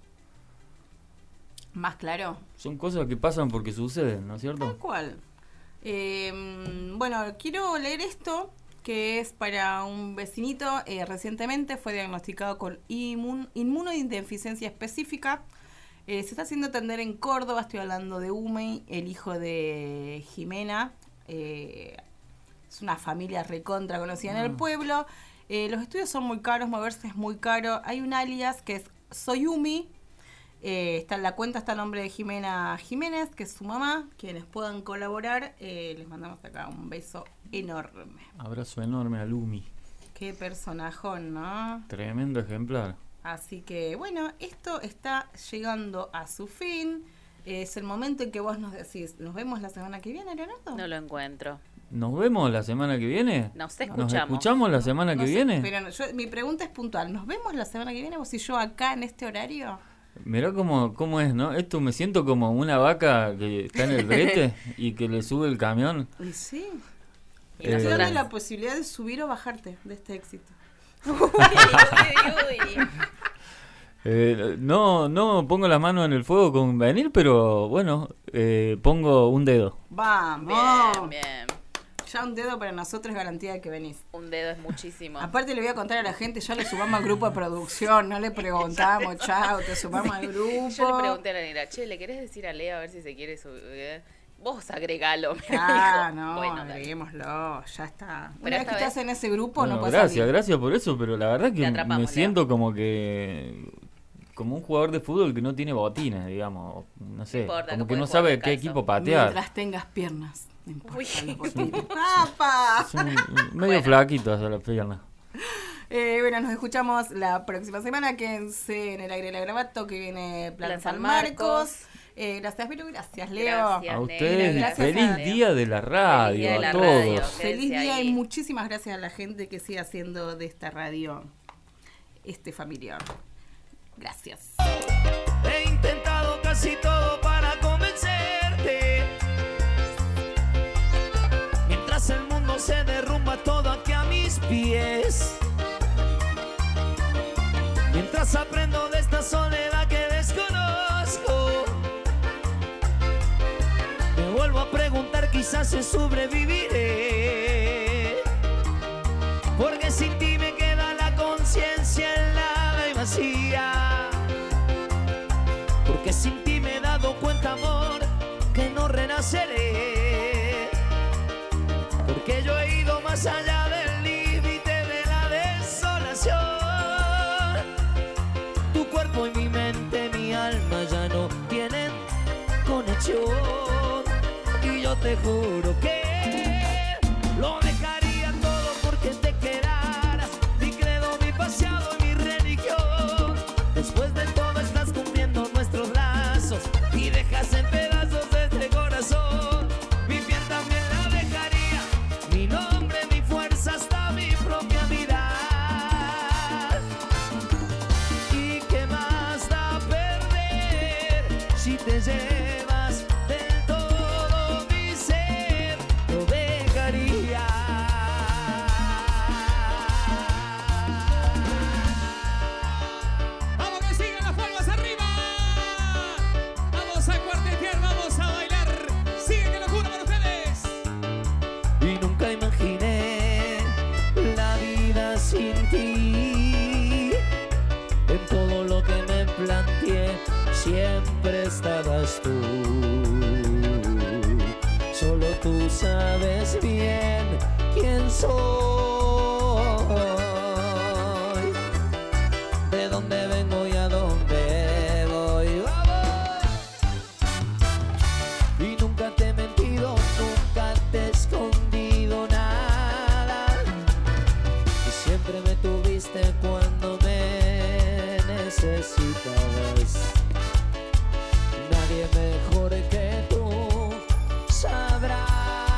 Más claro. Son cosas que pasan porque suceden, ¿no es cierto? Tal cual. Eh, bueno, quiero leer esto, que es para un vecinito. Eh, recientemente fue diagnosticado con inmun- inmunodeficiencia específica. Eh, se está haciendo atender en Córdoba. Estoy hablando de Umey, el hijo de Jimena. Eh, es una familia recontra conocida en el pueblo. Eh, los estudios son muy caros, moverse es muy caro. Hay un alias que es Soyumi. Eh, está, la cuenta está a nombre de Jimena Jiménez, que es su mamá. Quienes puedan colaborar, eh, les mandamos acá un beso enorme. Abrazo enorme a Lumi. Qué personajón, ¿no? Tremendo ejemplar. Así que, bueno, esto está llegando a su fin. Es el momento en que vos nos decís, ¿nos vemos la semana que viene, Leonardo? No lo encuentro. ¿Nos vemos la semana que viene? Nos ¿Nos escuchamos. escuchamos la semana No que sé, viene? Pero no, yo- mi pregunta es puntual. ¿Nos vemos la semana que viene vos y yo acá en este horario? Mirá cómo, cómo es, ¿no? Esto me siento como una vaca que está en el brete y que le sube el camión. Y sí. Eh, Estoy dando la posibilidad de subir o bajarte de este éxito. Uy, uy, uy. Eh, no, no pongo las manos en el fuego con venir, pero bueno, eh, pongo un dedo. ¡Vamos! Bien, bien. Ya un dedo para nosotros es garantía de que venís. Un dedo es muchísimo. Aparte le voy a contar a la gente, ya le sumamos al grupo de producción, no le preguntamos, chao, te sumamos al grupo. Yo le pregunté a la negra, che, ¿le querés decir a Lea a ver si se quiere subir? Vos agregalo, me Ah, dijo. no, Bueno, dale. agreguémoslo, ya está. Pero Una vez esta que vez- estás en ese grupo Bueno, no puedes gracias, salir. gracias por eso, pero la verdad Te que atrapamos, me Leo. siento como que como un jugador de fútbol que no tiene botines, digamos, no sé, importa, como que que no puedes sabe jugar qué descalzo. equipo patear. Mientras tengas piernas, no importa Uy. los botines. ¡Apa! Son medio flaquitos a las piernas. Eh, bueno, nos escuchamos la próxima semana. Quédense en el aire de la Gravato, que viene Plan, Plan San San Marcos. Marcos. Eh, gracias, Vero, gracias, Leo. Gracias, A ustedes, Gracias, feliz a- día de la radio, Feliz día de la a radio. todos. Feliz Quédense día ahí. y muchísimas gracias a la gente que sigue haciendo de esta radio este familiar. Gracias. He intentado casi todo para convencerte. Mientras el mundo se derrumba todo aquí a mis pies. Mientras aprendo de esta soledad que desconozco. Me vuelvo a preguntar, quizás si sobreviviré. Porque sin ti me queda la conciencia helada y vacía. Porque sin ti me he dado cuenta, amor, que no renaceré. Porque yo he ido más allá del límite de la desolación. Tu cuerpo y mi mente, mi alma ya no tienen conexión. Y yo te juro que lo dejaría todo porque te quedaras. Mi credo, mi paseado y mi religión. Después de todo estás cumpliendo nuestros lazos y dejas en pedazos este corazón. Mi piel también la dejaría, mi nombre, mi fuerza, hasta mi propia vida. ¿Y qué más da perder si te llevas del todo mi ser? Lo dejaría. Vamos que sigan las palmas arriba. Vamos a cuartetear, vamos a bailar. Sigue que locura para ustedes. Y nunca imaginé la vida sin ti. En todo lo que me planteé siempre estabas tú. Solo tú sabes bien quién soy, de dónde vengo y a dónde voy. ¡Vamos! Y nunca te he mentido, nunca te he escondido nada. Y siempre me tuviste cuando me necesitabas. Nadie mejor que tú sabrás.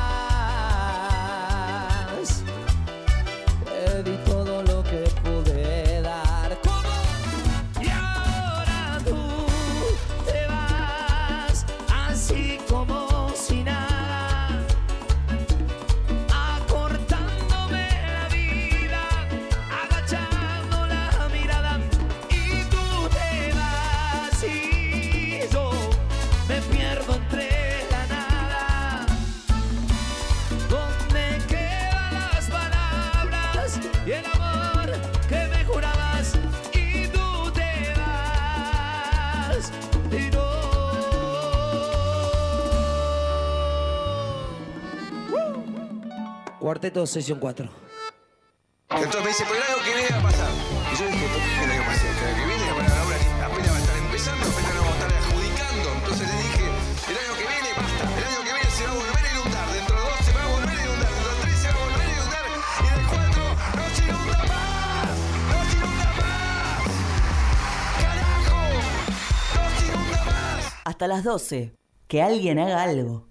Te di todo lo que pude dar. ¿Cómo? Y ahora tú te vas así como si nada, acortándome la vida, agachando la mirada. Y tú te vas y yo me pierdo entre la nada. ¿Dónde quedan las palabras y el amor que me jurabas? Y tú te vas y no. Cuarteto sesión cuatro. Entonces me dice, pero el año que viene va a pasar. Y yo dije, ¿por qué el año pasado? El año que viene, bueno, la obra apenas va a estar empezando, apenas nos vamos a estar adjudicando. Entonces le dije, el año que viene basta. El año que viene se va a volver a inundar. Dentro de dos se va a volver a inundar. Dentro de tres se va a volver a inundar. Y del cuatro no se inunda más. No se inunda más. Carajo. No se inunda más. Hasta las doce. Que alguien haga algo.